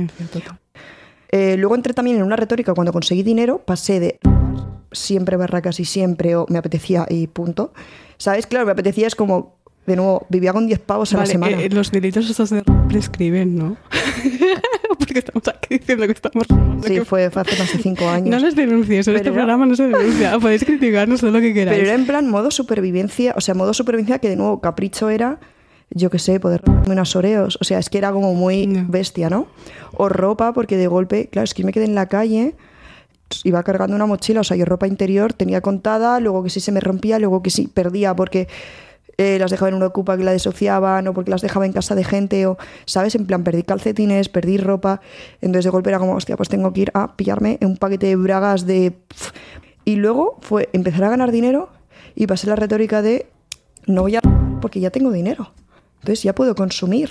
Luego entré también en una retórica, cuando conseguí dinero, pasé de... siempre barracas y siempre, o me apetecía y punto. ¿Sabes? Claro, me apetecía es como, de nuevo, vivía con 10 pavos a la semana. Los delitos estos de prescriben, ¿no? Porque estamos aquí diciendo que estamos... Sí, fue hace más de 5 años. No les denuncies, en este programa no se denuncia. Podéis criticarnos todo lo que queráis. Pero era en plan modo supervivencia, o sea, modo supervivencia que de nuevo capricho era, yo qué sé, poder robarme unas Oreos. O sea, es que era como muy bestia, ¿no? O ropa, porque de golpe, claro, es que yo me quedé en la calle... iba cargando una mochila, o sea, yo ropa interior tenía contada, luego que sí se me rompía, luego que sí perdía porque las dejaba en una ocupa que la desociaban o porque las dejaba en casa de gente o, ¿sabes? En plan, perdí calcetines, perdí ropa, entonces de golpe era como, hostia, pues tengo que ir a pillarme un paquete de bragas de... Y luego fue empezar a ganar dinero y pasé la retórica de no voy a... porque ya tengo dinero, entonces ya puedo consumir.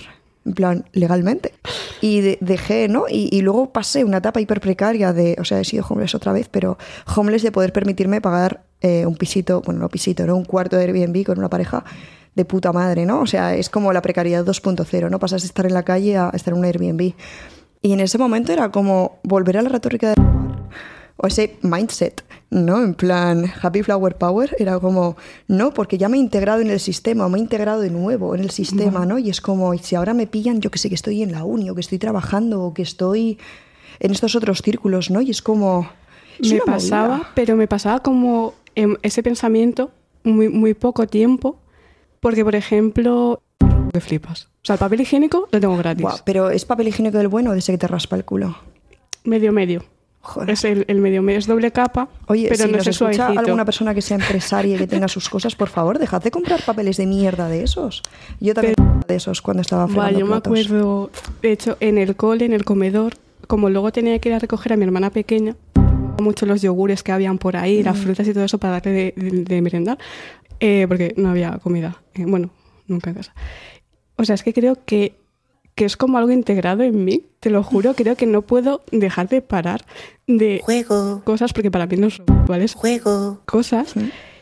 en plan, legalmente. Y dejé, ¿no? Y luego pasé una etapa hiper precaria de, o sea, he sido homeless otra vez, pero homeless de poder permitirme pagar un pisito, bueno, no pisito, ¿no? Un cuarto de Airbnb con una pareja de puta madre, ¿no? O sea, es como la precariedad 2.0, ¿no? Pasas de estar en la calle a estar en un Airbnb. Y en ese momento era como volver a la retórica de... o ese mindset, ¿no? En plan, happy flower power, era como, no, porque ya me he integrado en el sistema, me he integrado de nuevo en el sistema, ¿no? Y es como, y si ahora me pillan, yo que sé, que estoy en la uni, o que estoy trabajando, o que estoy en estos otros círculos, ¿no? Y es como... me pasaba, pero me pasaba como ese pensamiento muy poco tiempo, porque, por ejemplo, que flipas. O sea, el papel higiénico lo tengo gratis. Buah, pero ¿es papel higiénico del bueno o de ese que te raspa el culo? Medio. Joder. Es el medio, es doble capa. Oye, pero si no nos es escucha suavecito. alguna persona que sea empresaria y que tenga sus cosas, por favor, dejad de comprar papeles de mierda de esos. Yo también de esos cuando estaba fregando Yo me platos. acuerdo, de hecho, en el cole, en el comedor, como luego tenía que ir a recoger a mi hermana pequeña, mucho los yogures que habían por ahí, las frutas y todo eso para darle de merendar, porque no había comida. Bueno, nunca en casa. O sea, es que creo que es como algo integrado en mí, te lo juro, creo que no puedo dejar de parar de Juego. cosas, porque para mí no son iguales Juego. cosas.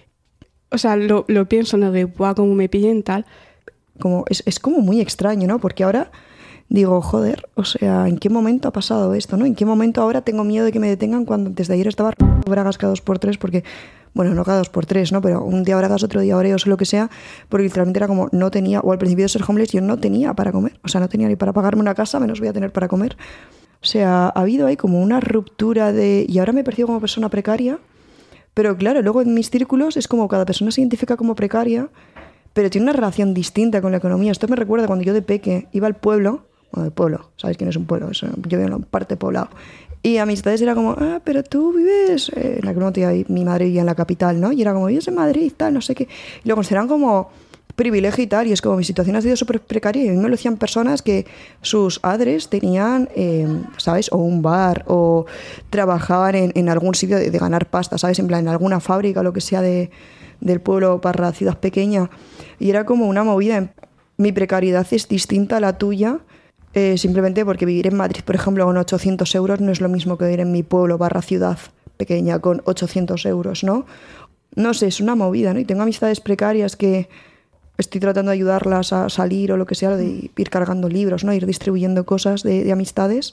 O sea, lo pienso, ¿no? De, buah, como me pillen tal. Como, es como muy extraño, ¿no? Porque ahora digo, joder, o sea, ¿en qué momento ha pasado esto, no? ¿En qué momento ahora tengo miedo de que me detengan cuando antes de ayer estaba bragas cada 2x3? Porque, bueno, no cada 2x3, ¿no? Pero un día bragas, otro día oreos o lo que sea, porque literalmente era como, no tenía, o al principio de ser homeless yo no tenía para comer. O sea, no tenía ni para pagarme una casa, menos voy a tener para comer. O sea, ha habido ahí como una ruptura de... Y ahora me percibo como persona precaria, pero claro, luego en mis círculos es como cada persona se identifica como precaria, pero tiene una relación distinta con la economía. Esto me recuerda cuando yo de peque iba al pueblo, bueno, el pueblo, ¿sabéis quién es un pueblo? Yo vivo en una parte poblado. Y amistades era como, pero tú vives... en aquel momento mi madre vivía en la capital, ¿no? Y era como, vives en Madrid, tal, no sé qué. Y lo consideran como privilegio y tal, y es como mi situación ha sido súper precaria. Y a mí me lo decían personas que sus padres tenían, ¿sabes? O un bar, o trabajaban en algún sitio de ganar pasta, ¿sabes? En plan, en alguna fábrica o lo que sea del pueblo para la ciudad pequeña. Y era como una movida. Mi precariedad es distinta a la tuya, simplemente porque vivir en Madrid, por ejemplo, con 800 euros no es lo mismo que vivir en mi pueblo barra ciudad pequeña con 800 euros, ¿no? No sé, es una movida, ¿no? Y tengo amistades precarias que estoy tratando de ayudarlas a salir o lo que sea, de ir cargando libros, ¿no? Ir distribuyendo cosas de amistades.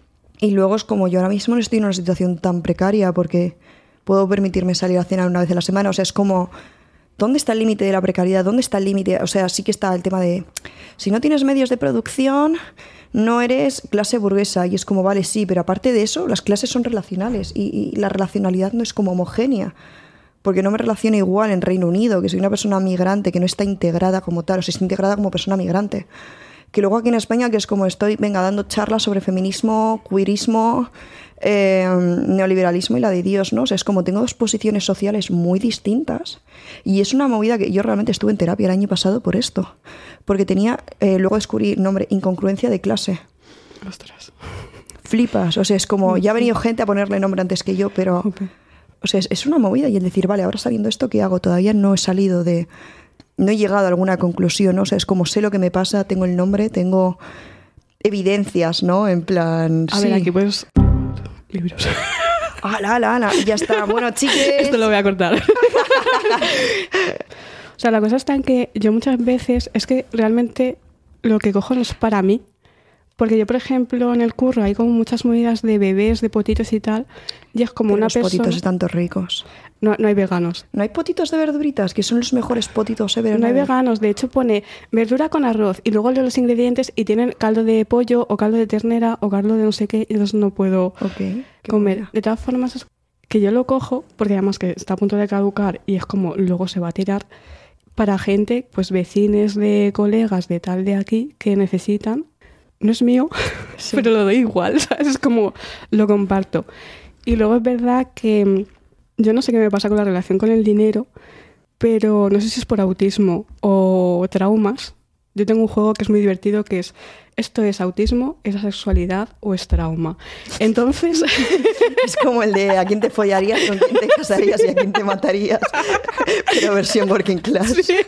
Y luego es como yo ahora mismo no estoy en una situación tan precaria porque puedo permitirme salir a cenar una vez a la semana. O sea, es como... ¿Dónde está el límite de la precariedad? ¿Dónde está el límite? O sea, sí que está el tema de... Si no tienes medios de producción, no eres clase burguesa. Y es como, vale, sí, pero aparte de eso, las clases son relacionales. Y la relacionalidad no es como homogénea. Porque no me relaciono igual en Reino Unido, que soy una persona migrante, que no está integrada como tal, o sea, está integrada como persona migrante. Que luego aquí en España, que es como estoy, dando charlas sobre feminismo, queerismo, neoliberalismo y la de Dios, ¿no? O sea, es como tengo dos posiciones sociales muy distintas y es una movida que yo realmente estuve en terapia el año pasado por esto, porque tenía, luego descubrí nombre, incongruencia de clase. Ostras. Flipas, o sea, es como, ya ha venido gente a ponerle nombre antes que yo, pero, Okay. o sea, es una movida y el decir, vale, ahora sabiendo esto, ¿qué hago? Todavía no he salido de... No he llegado a alguna conclusión, ¿no? O sea, es como sé lo que me pasa, tengo el nombre, tengo evidencias, ¿no? En plan, A sí. ver, aquí puedes... libros. ¡Hala! Ya está. Bueno, chiques... Esto lo voy a cortar. O sea, la cosa está en que yo muchas veces... Es que realmente lo que cojo no es para mí. Porque yo, por ejemplo, en el curro hay como muchas movidas de bebés, de potitos y tal. Y es como Pero una los persona... potitos están todos ricos. No hay veganos. ¿No hay potitos de verduritas? Que son los mejores potitos ever. No hay veganos. De hecho, pone verdura con arroz. Y luego leo los ingredientes y tienen caldo de pollo o caldo de ternera o caldo de no sé qué. Y entonces no puedo Ok. qué comer. movida. De todas formas, es que yo lo cojo, porque además que está a punto de caducar y es como luego se va a tirar para gente, pues vecines de colegas de tal de aquí que necesitan. No es mío, Sí. pero lo doy igual, ¿sabes? Es como lo comparto. Y luego es verdad que yo no sé qué me pasa con la relación con el dinero, pero no sé si es por autismo o traumas. Yo tengo un juego que es muy divertido que es ¿esto es autismo, es asexualidad o es trauma? Entonces... Es como el de a quién te follarías, con quién te casarías y a quién te matarías. Pero versión working class. Sí.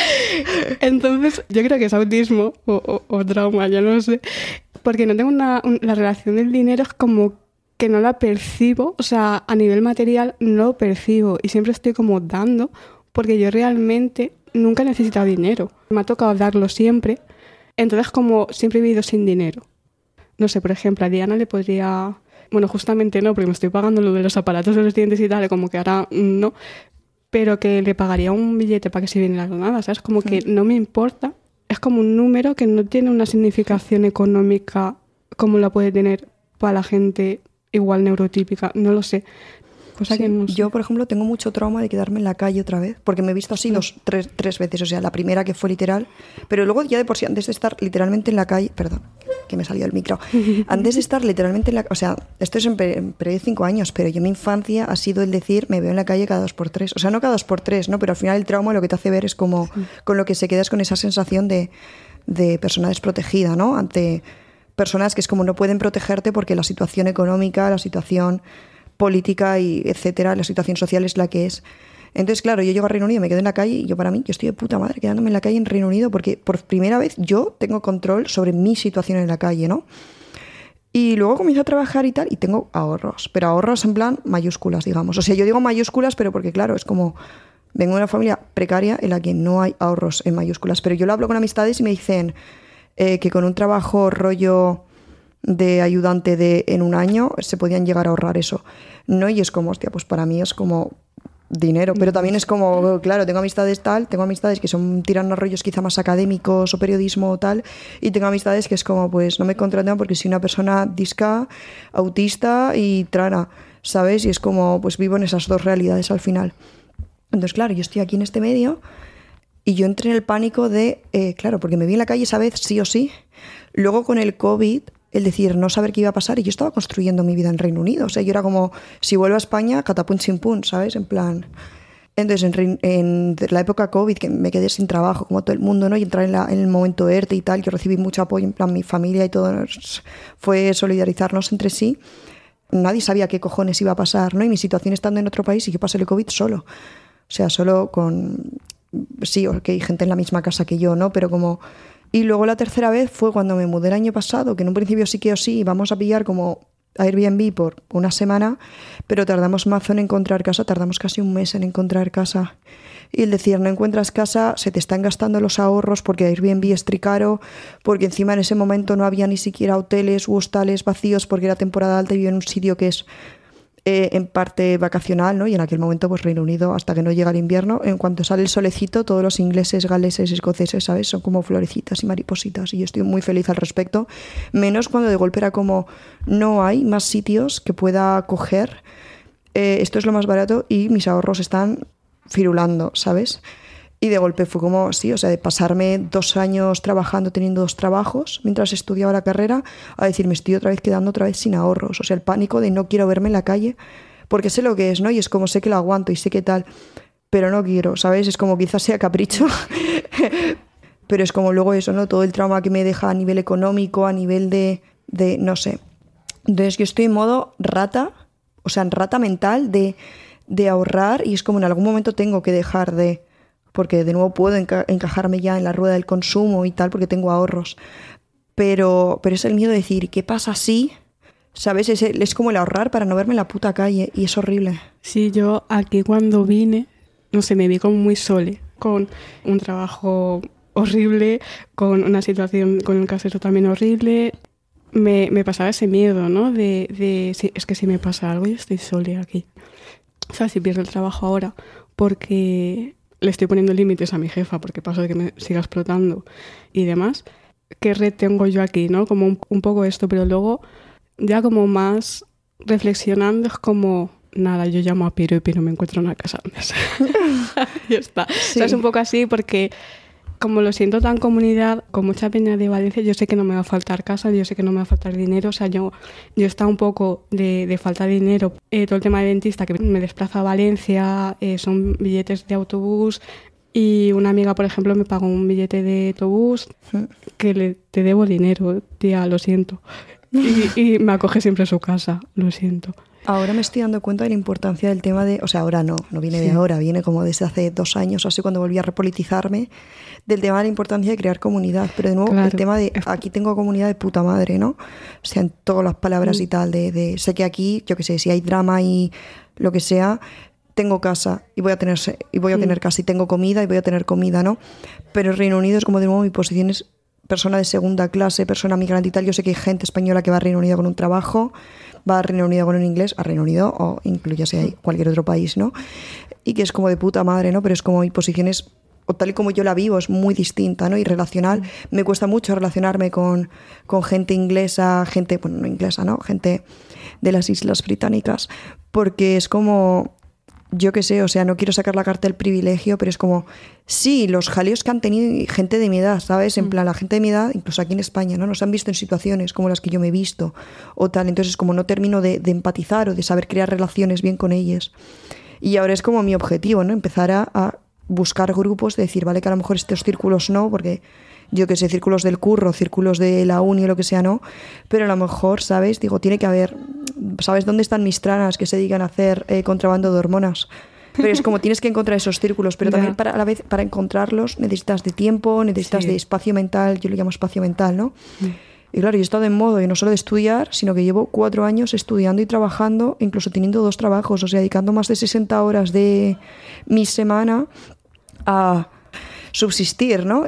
Entonces, yo creo que es autismo o trauma, yo no sé. Porque no tengo la relación del dinero, es como que no la percibo, o sea, a nivel material no lo percibo y siempre estoy como dando, porque yo realmente nunca he necesitado dinero. Me ha tocado darlo siempre, entonces como siempre he vivido sin dinero. No sé, por ejemplo, a Diana le podría... Bueno, justamente no, porque me estoy pagando lo de los aparatos de los dientes y tal, como que ahora no, pero que le pagaría un billete para que se viniera la nada, ¿sabes? Como que no me importa, es como un número que no tiene una significación económica como la puede tener para la gente igual neurotípica, no lo sé. Cosa que no sé. Yo, por ejemplo, tengo mucho trauma de quedarme en la calle otra vez, porque me he visto así tres veces, o sea, la primera que fue literal, pero luego ya de por sí, antes de estar literalmente en la calle, perdón, que me salió el micro, antes de estar literalmente en la, o sea, esto es en periodo de 5 años, pero yo mi infancia ha sido el decir, me veo en la calle cada 2x3, o sea, no cada 2x3, ¿no? Pero al final el trauma lo que te hace ver es como, con lo que se queda es con esa sensación de persona desprotegida, ¿no? Ante personas que es como no pueden protegerte porque la situación económica, la situación política y etcétera, la situación social es la que es. Entonces, claro, yo llego a Reino Unido, me quedo en la calle y yo estoy de puta madre quedándome en la calle en Reino Unido porque por primera vez yo tengo control sobre mi situación en la calle, ¿no? Y luego comienzo a trabajar y tal y tengo ahorros, pero ahorros en plan mayúsculas, digamos. O sea, yo digo mayúsculas, pero porque claro, es como vengo de una familia precaria en la que no hay ahorros en mayúsculas, pero yo lo hablo con amistades y me dicen que con un trabajo rollo de ayudante en un año se podían llegar a ahorrar eso, ¿no? Y es como, hostia, pues para mí es como dinero, pero también es como, claro, tengo amistades que son tirando rollos quizá más académicos o periodismo o tal, y tengo amistades que es como, pues no me contratan porque soy una persona disca, autista y trana, ¿sabes? Y es como, pues vivo en esas dos realidades al final. Entonces, claro, yo estoy aquí en este medio y yo entré en el pánico de, claro, porque me vi en la calle esa vez sí o sí, luego con el COVID, el decir, no saber qué iba a pasar, y yo estaba construyendo mi vida en Reino Unido, o sea, yo era como, si vuelvo a España, catapum chimpum, ¿sabes? En plan... Entonces, en la época COVID, que me quedé sin trabajo, como todo el mundo, ¿no? Y entrar en el momento ERTE y tal, yo recibí mucho apoyo, en plan, mi familia y todo, fue solidarizarnos entre sí. Nadie sabía qué cojones iba a pasar, ¿no? Y mi situación estando en otro país, y yo pasé el COVID solo. O sea, solo con... Sí, que hay gente en la misma casa que yo, ¿no? Pero como... Y luego la tercera vez fue cuando me mudé el año pasado, que en un principio sí que o sí íbamos a pillar como Airbnb por una semana, pero tardamos mazo en encontrar casa, tardamos casi un mes en encontrar casa. Y el decir, no encuentras casa, se te están gastando los ahorros porque Airbnb es tricaro, porque encima en ese momento no había ni siquiera hoteles u hostales vacíos porque era temporada alta y vivía en un sitio que es en parte vacacional, ¿no? Y en aquel momento, pues Reino Unido, hasta que no llega el invierno, en cuanto sale el solecito, todos los ingleses, galeses, escoceses, ¿sabes? Son como florecitas y maripositas, y yo estoy muy feliz al respecto, menos cuando de golpe era como, no hay más sitios que pueda coger, esto es lo más barato y mis ahorros están firulando, ¿sabes? Y de golpe fue como, sí, o sea, de pasarme 2 años trabajando, teniendo 2 trabajos, mientras estudiaba la carrera, a decir, me estoy quedando otra vez sin ahorros. O sea, el pánico de no quiero verme en la calle, porque sé lo que es, ¿no? Y es como, sé que lo aguanto y sé qué tal, pero no quiero, ¿sabes? Es como, quizás sea capricho, pero es como luego eso, ¿no? Todo el trauma que me deja a nivel económico, a nivel de no sé. Entonces yo estoy en modo rata, o sea, en rata mental de ahorrar, y es como en algún momento tengo que dejar de... porque de nuevo puedo encajarme ya en la rueda del consumo y tal, porque tengo ahorros. Pero es el miedo de decir, ¿qué pasa si? ¿Sabes? Es como el ahorrar para no verme en la puta calle, y es horrible. Sí, yo aquí cuando vine, no sé, me vi como muy sole, con un trabajo horrible, con una situación con el casero también horrible. Me pasaba ese miedo, ¿no? Es que si me pasa algo, yo estoy sola aquí. O sea, si pierdo el trabajo ahora, porque... le estoy poniendo límites a mi jefa porque paso de que me siga explotando y demás. ¿Qué red tengo yo aquí, no? Como un poco esto, pero luego ya como más reflexionando es como, nada, yo llamo a Piro y Piro me encuentra una casa donde sea. Ya está. Sí. O sea, es un poco así porque como lo siento tan comunidad, con mucha peña de Valencia, yo sé que no me va a faltar casa, yo sé que no me va a faltar dinero. O sea, yo he estado un poco de falta de dinero. Todo el tema de dentista, que me desplaza a Valencia, son billetes de autobús. Y una amiga, por ejemplo, me pagó un billete de autobús que te debo dinero, tía, lo siento. Y me acoge siempre a su casa, lo siento. Ahora me estoy dando cuenta de la importancia del tema de... O sea, ahora no viene de ahora, viene como desde hace 2 años, así cuando volví a repolitizarme, del tema de la importancia de crear comunidad. Pero de nuevo, Claro. el tema de aquí tengo comunidad de puta madre, ¿no? O sea, en todas las palabras y tal, sé que aquí, yo qué sé, si hay drama y lo que sea, tengo casa y voy a tener casa y tengo comida y voy a tener comida, ¿no? Pero el Reino Unido es como de nuevo mi posición es persona de segunda clase, persona migrante y tal. Yo sé que hay gente española que va a Reino Unido con un trabajo, va a Reino Unido con un inglés, a Reino Unido o incluyase ahí cualquier otro país, ¿no? Y que es como de puta madre, ¿no? Pero es como mi posición es, o tal y como yo la vivo, es muy distinta, ¿no? Y relacional. Me cuesta mucho relacionarme con gente inglesa, gente, bueno, no inglesa, ¿no? Gente de las Islas Británicas, porque es como... Yo qué sé, o sea, no quiero sacar la carta del privilegio, pero es como, sí, los jaleos que han tenido gente de mi edad, ¿sabes? En plan, la gente de mi edad, incluso aquí en España, ¿no? Nos han visto en situaciones como las que yo me he visto o tal. Entonces, como no termino de empatizar o de saber crear relaciones bien con ellas. Y ahora es como mi objetivo, ¿no? Empezar a buscar grupos, de decir, vale, que a lo mejor estos círculos no, porque yo qué sé, círculos del curro, círculos de la uni o lo que sea, no. Pero a lo mejor, ¿sabes? Digo, tiene que haber... ¿Sabes dónde están mis tranas que se dedican a hacer contrabando de hormonas? Pero es como tienes que encontrar esos círculos, pero también a la vez para encontrarlos necesitas de tiempo, necesitas de espacio mental, yo lo llamo espacio mental, ¿no? Y claro, yo he estado en modo, y no solo de estudiar, sino que llevo 4 años estudiando y trabajando, incluso teniendo 2 trabajos, o sea, dedicando más de 60 horas de mi semana a subsistir, ¿no?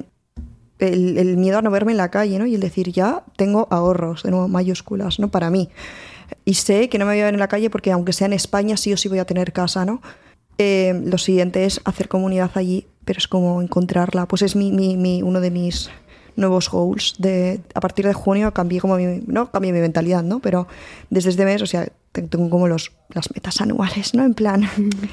El miedo a no verme en la calle, ¿no? Y el decir, ya tengo ahorros, de nuevo, mayúsculas, ¿no? Para mí. Y sé que no me voy a ver en la calle porque aunque sea en España, sí o sí voy a tener casa, ¿no? Lo siguiente es hacer comunidad allí, pero es como encontrarla. Pues es uno de mis nuevos goals. A partir de junio cambié mi mentalidad, ¿no? Pero desde este mes, o sea, tengo como las metas anuales, ¿no? En plan,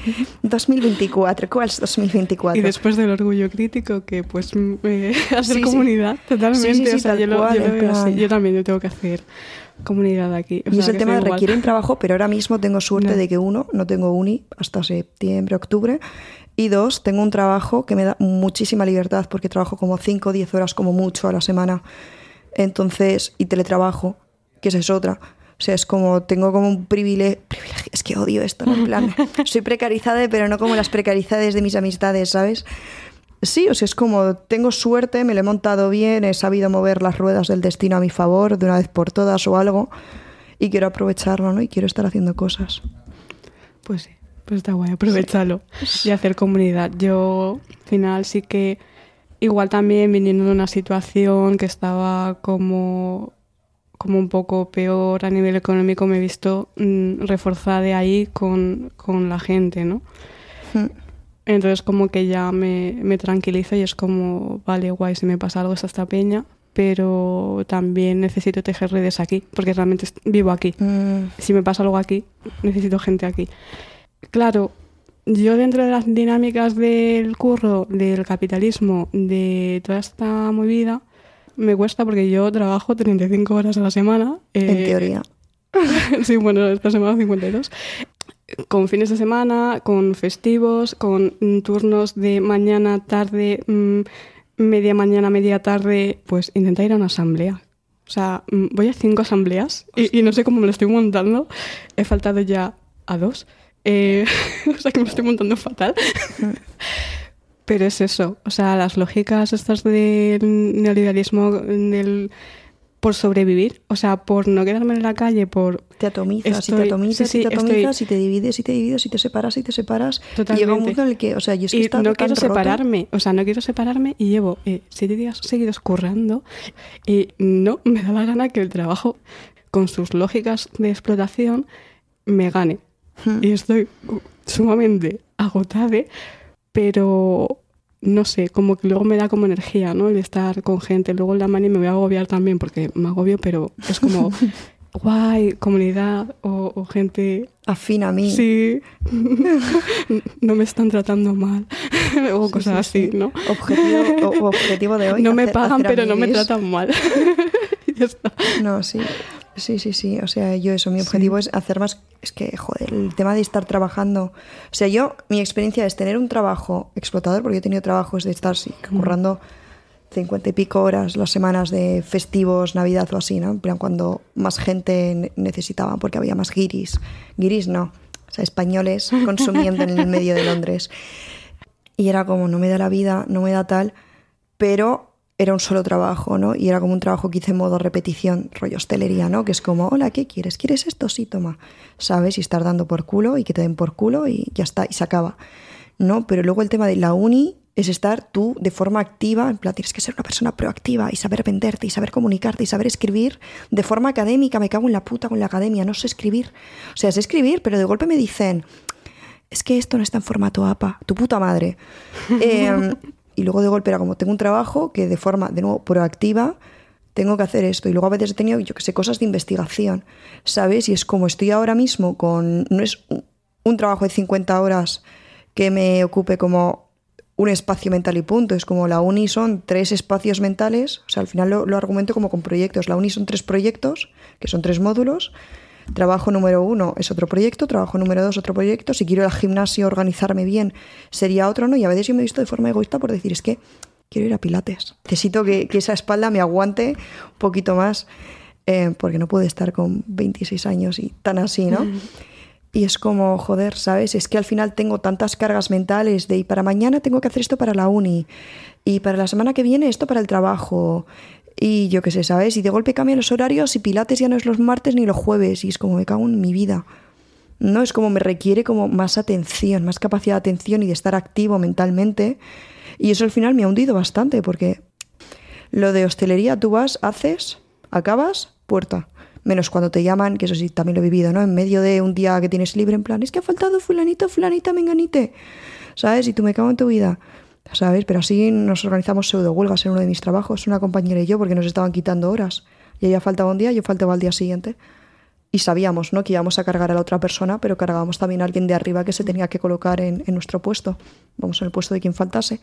2024, ¿cuál es 2024? Y después del orgullo crítico, que pues hacer comunidad, totalmente. Sí, o sea, tal yo lo cual, veo en plan... así. Yo también tengo que hacer comunidad aquí. O Y sea, es el que tema soy de igual. requieren trabajo, pero ahora mismo tengo suerte No. de que no tengo uni hasta septiembre, octubre, y 2, tengo un trabajo que me da muchísima libertad porque trabajo como 5 o 10 horas como mucho a la semana. Entonces, y teletrabajo, que esa es otra. O sea, es como, tengo como un privilegio, es que odio esto, ¿no? En plan, soy precarizada, pero no como las precarizades de mis amistades, ¿sabes? Sí, o sea, es como, tengo suerte, me lo he montado bien, he sabido mover las ruedas del destino a mi favor de una vez por todas o algo, y quiero aprovecharlo, ¿no? Y quiero estar haciendo cosas. Pues sí, pues está guay, aprovechalo y hacer comunidad. Yo, al final, sí que igual también viniendo de una situación que estaba como un poco peor a nivel económico, me he visto reforzada de ahí con la gente, ¿no? Entonces como que ya me tranquilizo y es como, vale, guay, si me pasa algo es esta peña, pero también necesito tejer redes aquí, porque realmente vivo aquí. Si me pasa algo aquí, necesito gente aquí. Claro, yo dentro de las dinámicas del curro, del capitalismo, de toda esta movida, me cuesta porque yo trabajo 35 horas a la semana. En teoría. Sí, bueno, esta semana 52. Con fines de semana, con festivos, con turnos de mañana, tarde, media mañana, media tarde, pues intenta ir a una asamblea. O sea, voy a 5 asambleas y no sé cómo me lo estoy montando. He faltado ya a 2. O sea, que me lo estoy montando fatal. Pero es eso. O sea, las lógicas estas del neoliberalismo, por sobrevivir, o sea, por no quedarme en la calle, por... Te atomizas y te atomizas y te atomizas y te divides y te divides y te separas y te separas. Totalmente. Y llega un punto en el que, o sea, yo es que no quiero separarme, o sea, no quiero separarme y llevo 7 días seguidos currando y no me da la gana que el trabajo, con sus lógicas de explotación, me gane. Y estoy sumamente agotada, pero... no sé, como que luego me da como energía, ¿no? El estar con gente. Luego en la mani me voy a agobiar también porque me agobio, pero es como guay, comunidad o gente... afín a mí. Sí. No me están tratando mal. O cosas así, ¿no? Objetivo de hoy. No me pagan, pero no me tratan mal. Ya está. No, sí. Sí. O sea, yo eso, mi objetivo es hacer más... Es que, joder, el tema de estar trabajando... O sea, mi experiencia es tener un trabajo explotador, porque yo he tenido trabajos de estar currando 50 y pico horas las semanas de festivos, Navidad o así, ¿no? En plan, cuando más gente necesitaba, porque había más guiris. Guiris no, o sea, españoles consumiendo en el medio de Londres. Y era como, no me da la vida, no me da tal, pero era un solo trabajo, ¿no? Y era como un trabajo que hice en modo repetición, rollo hostelería, ¿no? Que es como, hola, ¿qué quieres? ¿Quieres esto? Sí, toma. ¿Sabes? Y estar dando por culo y que te den por culo y ya está, y se acaba. ¿No? Pero luego el tema de la uni es estar tú de forma activa, en plan, tienes que ser una persona proactiva y saber venderte y saber comunicarte y saber escribir de forma académica. Me cago en la puta con la academia, no sé escribir. O sea, sé escribir, pero de golpe me dicen, es que esto no está en formato APA, tu puta madre. Y luego de golpe era como, tengo un trabajo que de forma, de nuevo, proactiva, tengo que hacer esto. Y luego a veces he tenido, yo que sé, cosas de investigación, ¿sabes? Y es como estoy ahora mismo con, no es un trabajo de 50 horas que me ocupe como un espacio mental y punto. Es como la uni son 3 espacios mentales, o sea, al final lo argumento como con proyectos. La uni son 3 proyectos, que son 3 módulos. Trabajo número 1 es otro proyecto, trabajo número 2 otro proyecto. Si quiero ir al gimnasio, organizarme bien, sería otro, ¿no? Y a veces yo me he visto de forma egoísta por decir, es que quiero ir a pilates. Necesito que esa espalda me aguante un poquito más, porque no puedo estar con 26 años y tan así, ¿no? Y es como, joder, ¿sabes? Es que al final tengo tantas cargas mentales de y para mañana tengo que hacer esto para la uni y para la semana que viene esto para el trabajo y yo qué sé, ¿sabes? Y de golpe cambian los horarios y pilates ya no es los martes ni los jueves y es como me cago en mi vida. No, es como me requiere como más atención, más capacidad de atención y de estar activo mentalmente y eso al final me ha hundido bastante porque lo de hostelería tú vas, haces, acabas, puerta. Menos cuando te llaman, que eso sí también lo he vivido, ¿no? En medio de un día que tienes libre, en plan, es que ha faltado fulanito, fulanita, menganite, ¿sabes? Y tú me cago en tu vida, ¿sabes? Pero así nos organizamos pseudo huelgas en uno de mis trabajos, una compañera y yo, porque nos estaban quitando horas. Y ella faltaba un día, yo faltaba al día siguiente. Y sabíamos, ¿no? Que íbamos a cargar a la otra persona, pero cargábamos también a alguien de arriba que se tenía que colocar en nuestro puesto. Vamos, en el puesto de quien faltase.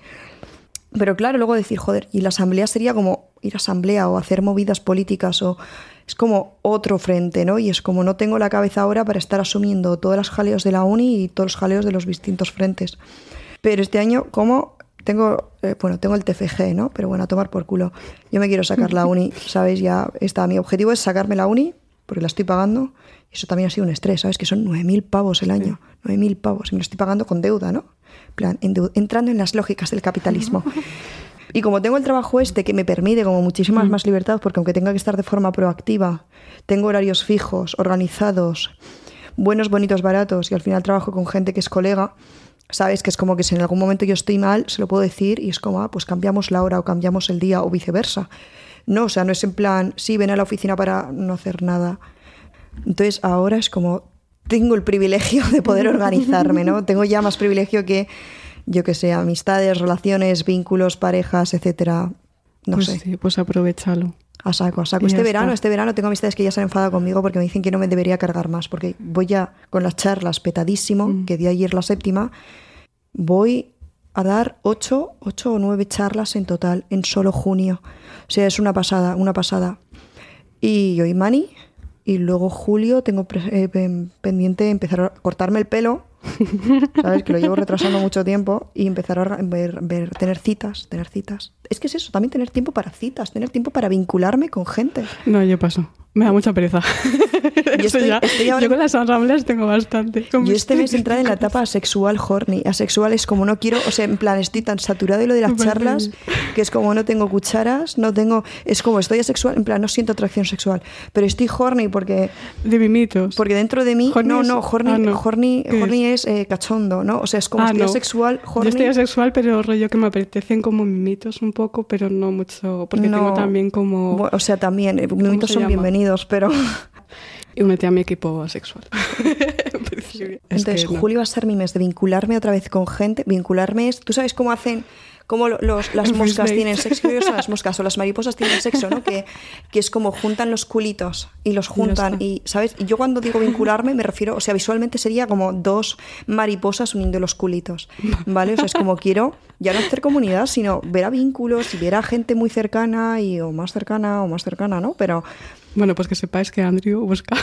Pero claro, luego decir, joder, y la asamblea sería como ir a asamblea o hacer movidas políticas o... Es como otro frente, ¿no? Y es como no tengo la cabeza ahora para estar asumiendo todos los jaleos de la uni y todos los jaleos de los distintos frentes. Pero este año, como tengo el TFG, ¿no? Pero bueno, a tomar por culo. Yo me quiero sacar la uni, ¿sabes? Ya está. Mi objetivo es sacarme la uni, porque la estoy pagando. Y eso también ha sido un estrés, ¿sabes? Que son 9.000 pavos el año. 9.000 pavos. Y me lo estoy pagando con deuda, ¿no? En plan, entrando en las lógicas del capitalismo. Y como tengo el trabajo que me permite como muchísimas más libertad, porque aunque tenga que estar de forma proactiva, tengo horarios fijos, organizados, buenos, bonitos, baratos, y al final trabajo con gente que es colega, ¿sabes? Que es como que si en algún momento yo estoy mal, se lo puedo decir y es como, pues cambiamos la hora o cambiamos el día o viceversa. No, o sea, no es en plan, sí, ven a la oficina para no hacer nada. Entonces ahora es como, tengo el privilegio de poder organizarme, ¿no? Tengo ya más privilegio que... yo que sé, amistades, relaciones, vínculos, parejas, etcétera. No sé. Sí, pues aprovechalo. A saco. Este verano tengo amistades que ya se han enfadado conmigo porque me dicen que no me debería cargar más, porque voy ya con las charlas petadísimo, que di ayer la 7ª, voy a dar 8 o 9 charlas en total, en solo junio. O sea, es una pasada. Y hoy Mani, y luego julio tengo pendiente empezar a cortarme el pelo, ¿sabes? Que lo llevo retrasando mucho tiempo y empezar a tener citas. Es que es eso, también tener tiempo para citas, tener tiempo para vincularme con gente. No, yo paso. Me da mucha pereza. Yo con las asambleas tengo bastante. Yo este mes entré en la etapa asexual horny. Asexual es como no quiero, o sea, en plan estoy tan saturado de lo de las charlas que es como no tengo cucharas, es como estoy asexual, en plan no siento atracción sexual, pero estoy horny porque... De mimitos. Porque dentro de mí... Horny es cachondo, ¿no? O sea, es como estoy asexual, horny. Yo estoy asexual, pero rollo que me apetecen como mimitos un poco, pero no mucho, porque tengo también como... O sea, también, mimitos son bienvenidos. Pero... Y únete a mi equipo asexual. Entonces, julio va a ser mi mes de vincularme otra vez con gente. Vincularme es... ¿Tú sabes cómo hacen... Cómo las moscas tienen sexo? Yo las moscas o las mariposas tienen sexo, ¿no? Que es como juntan los culitos y los juntan. Y, ¿sabes? Y yo cuando digo vincularme me refiero... O sea, visualmente sería como 2 mariposas uniendo los culitos, ¿vale? O sea, es como quiero ya no hacer comunidad, sino ver a vínculos y ver a gente muy cercana o más cercana, ¿no? Pero... Bueno, pues que sepáis que Andrew busca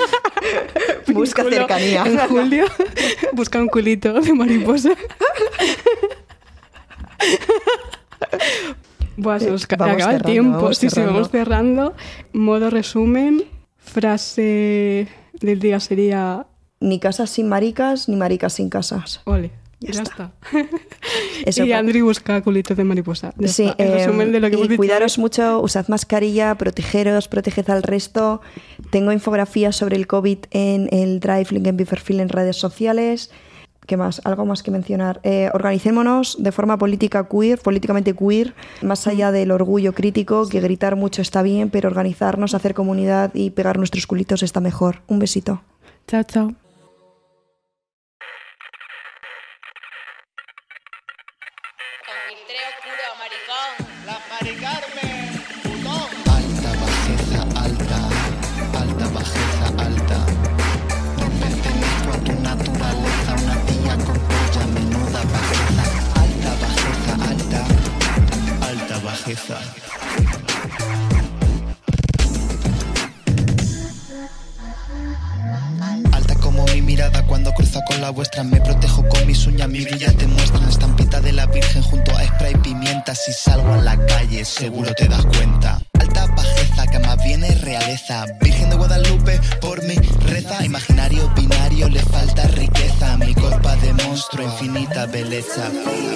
cercanía. En julio busca un culito de mariposa. Buah, se nos Vamos acaba el cerrando, tiempo. vamos Sí, cerrando. vamos cerrando. Modo resumen, frase del día sería... Ni casas sin maricas, ni maricas sin casas. Ole, Ya ya está. está. Eso Y pa- Andri busca culitos de mariposa. Ya Sí, está. El resumen de lo que hemos y dicho. cuidaros mucho, usad mascarilla, proteged al resto. Tengo infografías sobre el COVID en el Drive, link en mi perfil en redes sociales. ¿Qué más? Algo más que mencionar. Organicémonos de forma políticamente queer, más allá del orgullo crítico, que gritar mucho está bien, pero organizarnos, hacer comunidad y pegar nuestros culitos está mejor. Un besito. Chao, chao. Alta bajeza, alta, alta bajeza, alta. No pertenezco a tu naturaleza, una tía con polla, menuda bajeza. Alta bajeza, alta, alta bajeza. Alta como mi mirada cuando cruza con la vuestra. Me protejo con mis uñas, mi brillas te muestran. Estampita de la virgen junto a spray pimienta. Si salgo a la calle seguro te das cuenta. Alta bajeza que más bien es realeza. Virgen de Guadalupe por mi reza. Imaginario binario le falta riqueza. Mi copa de monstruo infinita belleza.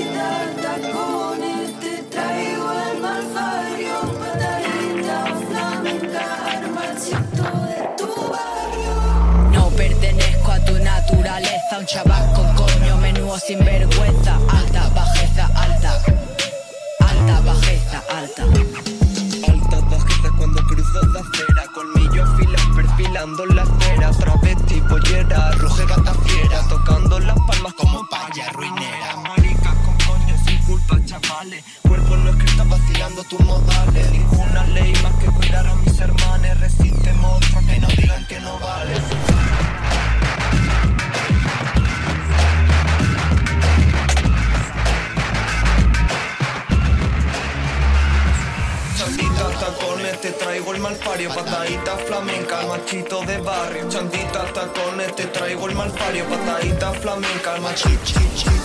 No pertenezco a tu naturaleza, un chaval con coño, menudo sinvergüenza. Alta bajeza, alta. Alta bajeza, alta. Alta bajeza cuando cruzo de acera. Colmillo afilan perfilando la acera. Travesti, pollera, ruge gata fiera. Tocando las palmas como paya ruinera. Maricas con coño sin culpa, chavales. Cuerpo no es que está vacilando tus modales. Ninguna ley más que cuidar a mis hermanos. Resiste monstruo que no digan que no vale. Chanditas, tacones, te traigo el malfario. Patadita flamenca, el machito de barrio. Chanditas, tacones, te traigo el malfario. Patadita flamenca, el machito.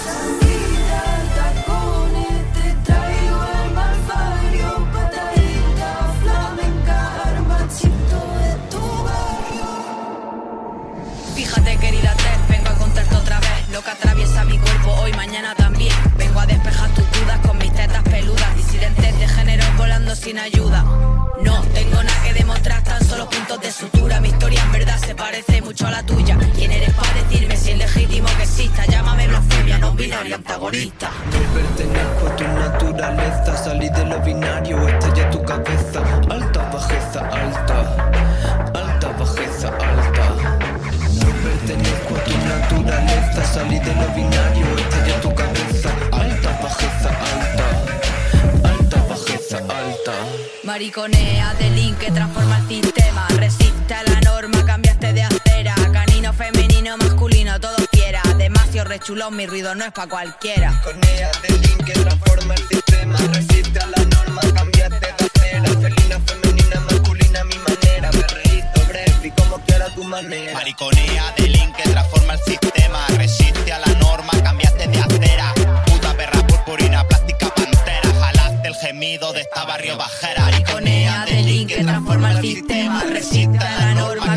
Fíjate, querida Tess, vengo a contarte otra vez lo que atraviesa mi cuerpo hoy, mañana también. Vengo a despejar tus dudas con mis tetas peludas. Disidentes de género volando sin ayuda. No tengo nada que demostrar, tan solo puntos de sutura. Mi historia en verdad se parece mucho a la tuya. ¿Quién eres para decirme si es legítimo que exista? Llámame blasfemia, no binaria antagonista. No pertenezco a tu naturaleza. Salí de lo binario, estalla tu cabeza. Alta bajeza, alta. Alta bajeza, alta. No pertenezco a tu naturaleza. Salí de lo binario, estalla tu cabeza. Alta bajeza, alta. Alta bajeza, alta. Mariconea de link que transforma el sistema. Resiste a la norma, cambiaste de acera. Canino, femenino, masculino, todo quiera. Demasiado rechulón, mi ruido no es pa' cualquiera. Conea de link que transforma el sistema. Resiste a la norma, cambiaste de acera. Felina, femenina, masculina, mi manera. Perreíto, brevi, como quiera tu manera. Mariconea de link que transforma el sistema. Resiste a la norma, cambiaste de acera. Puta perra purpurina, plástica pantera. Jalaste el gemido de esta barrio bajera. Mariconea de link que transforma el sistema. Resiste a la norma,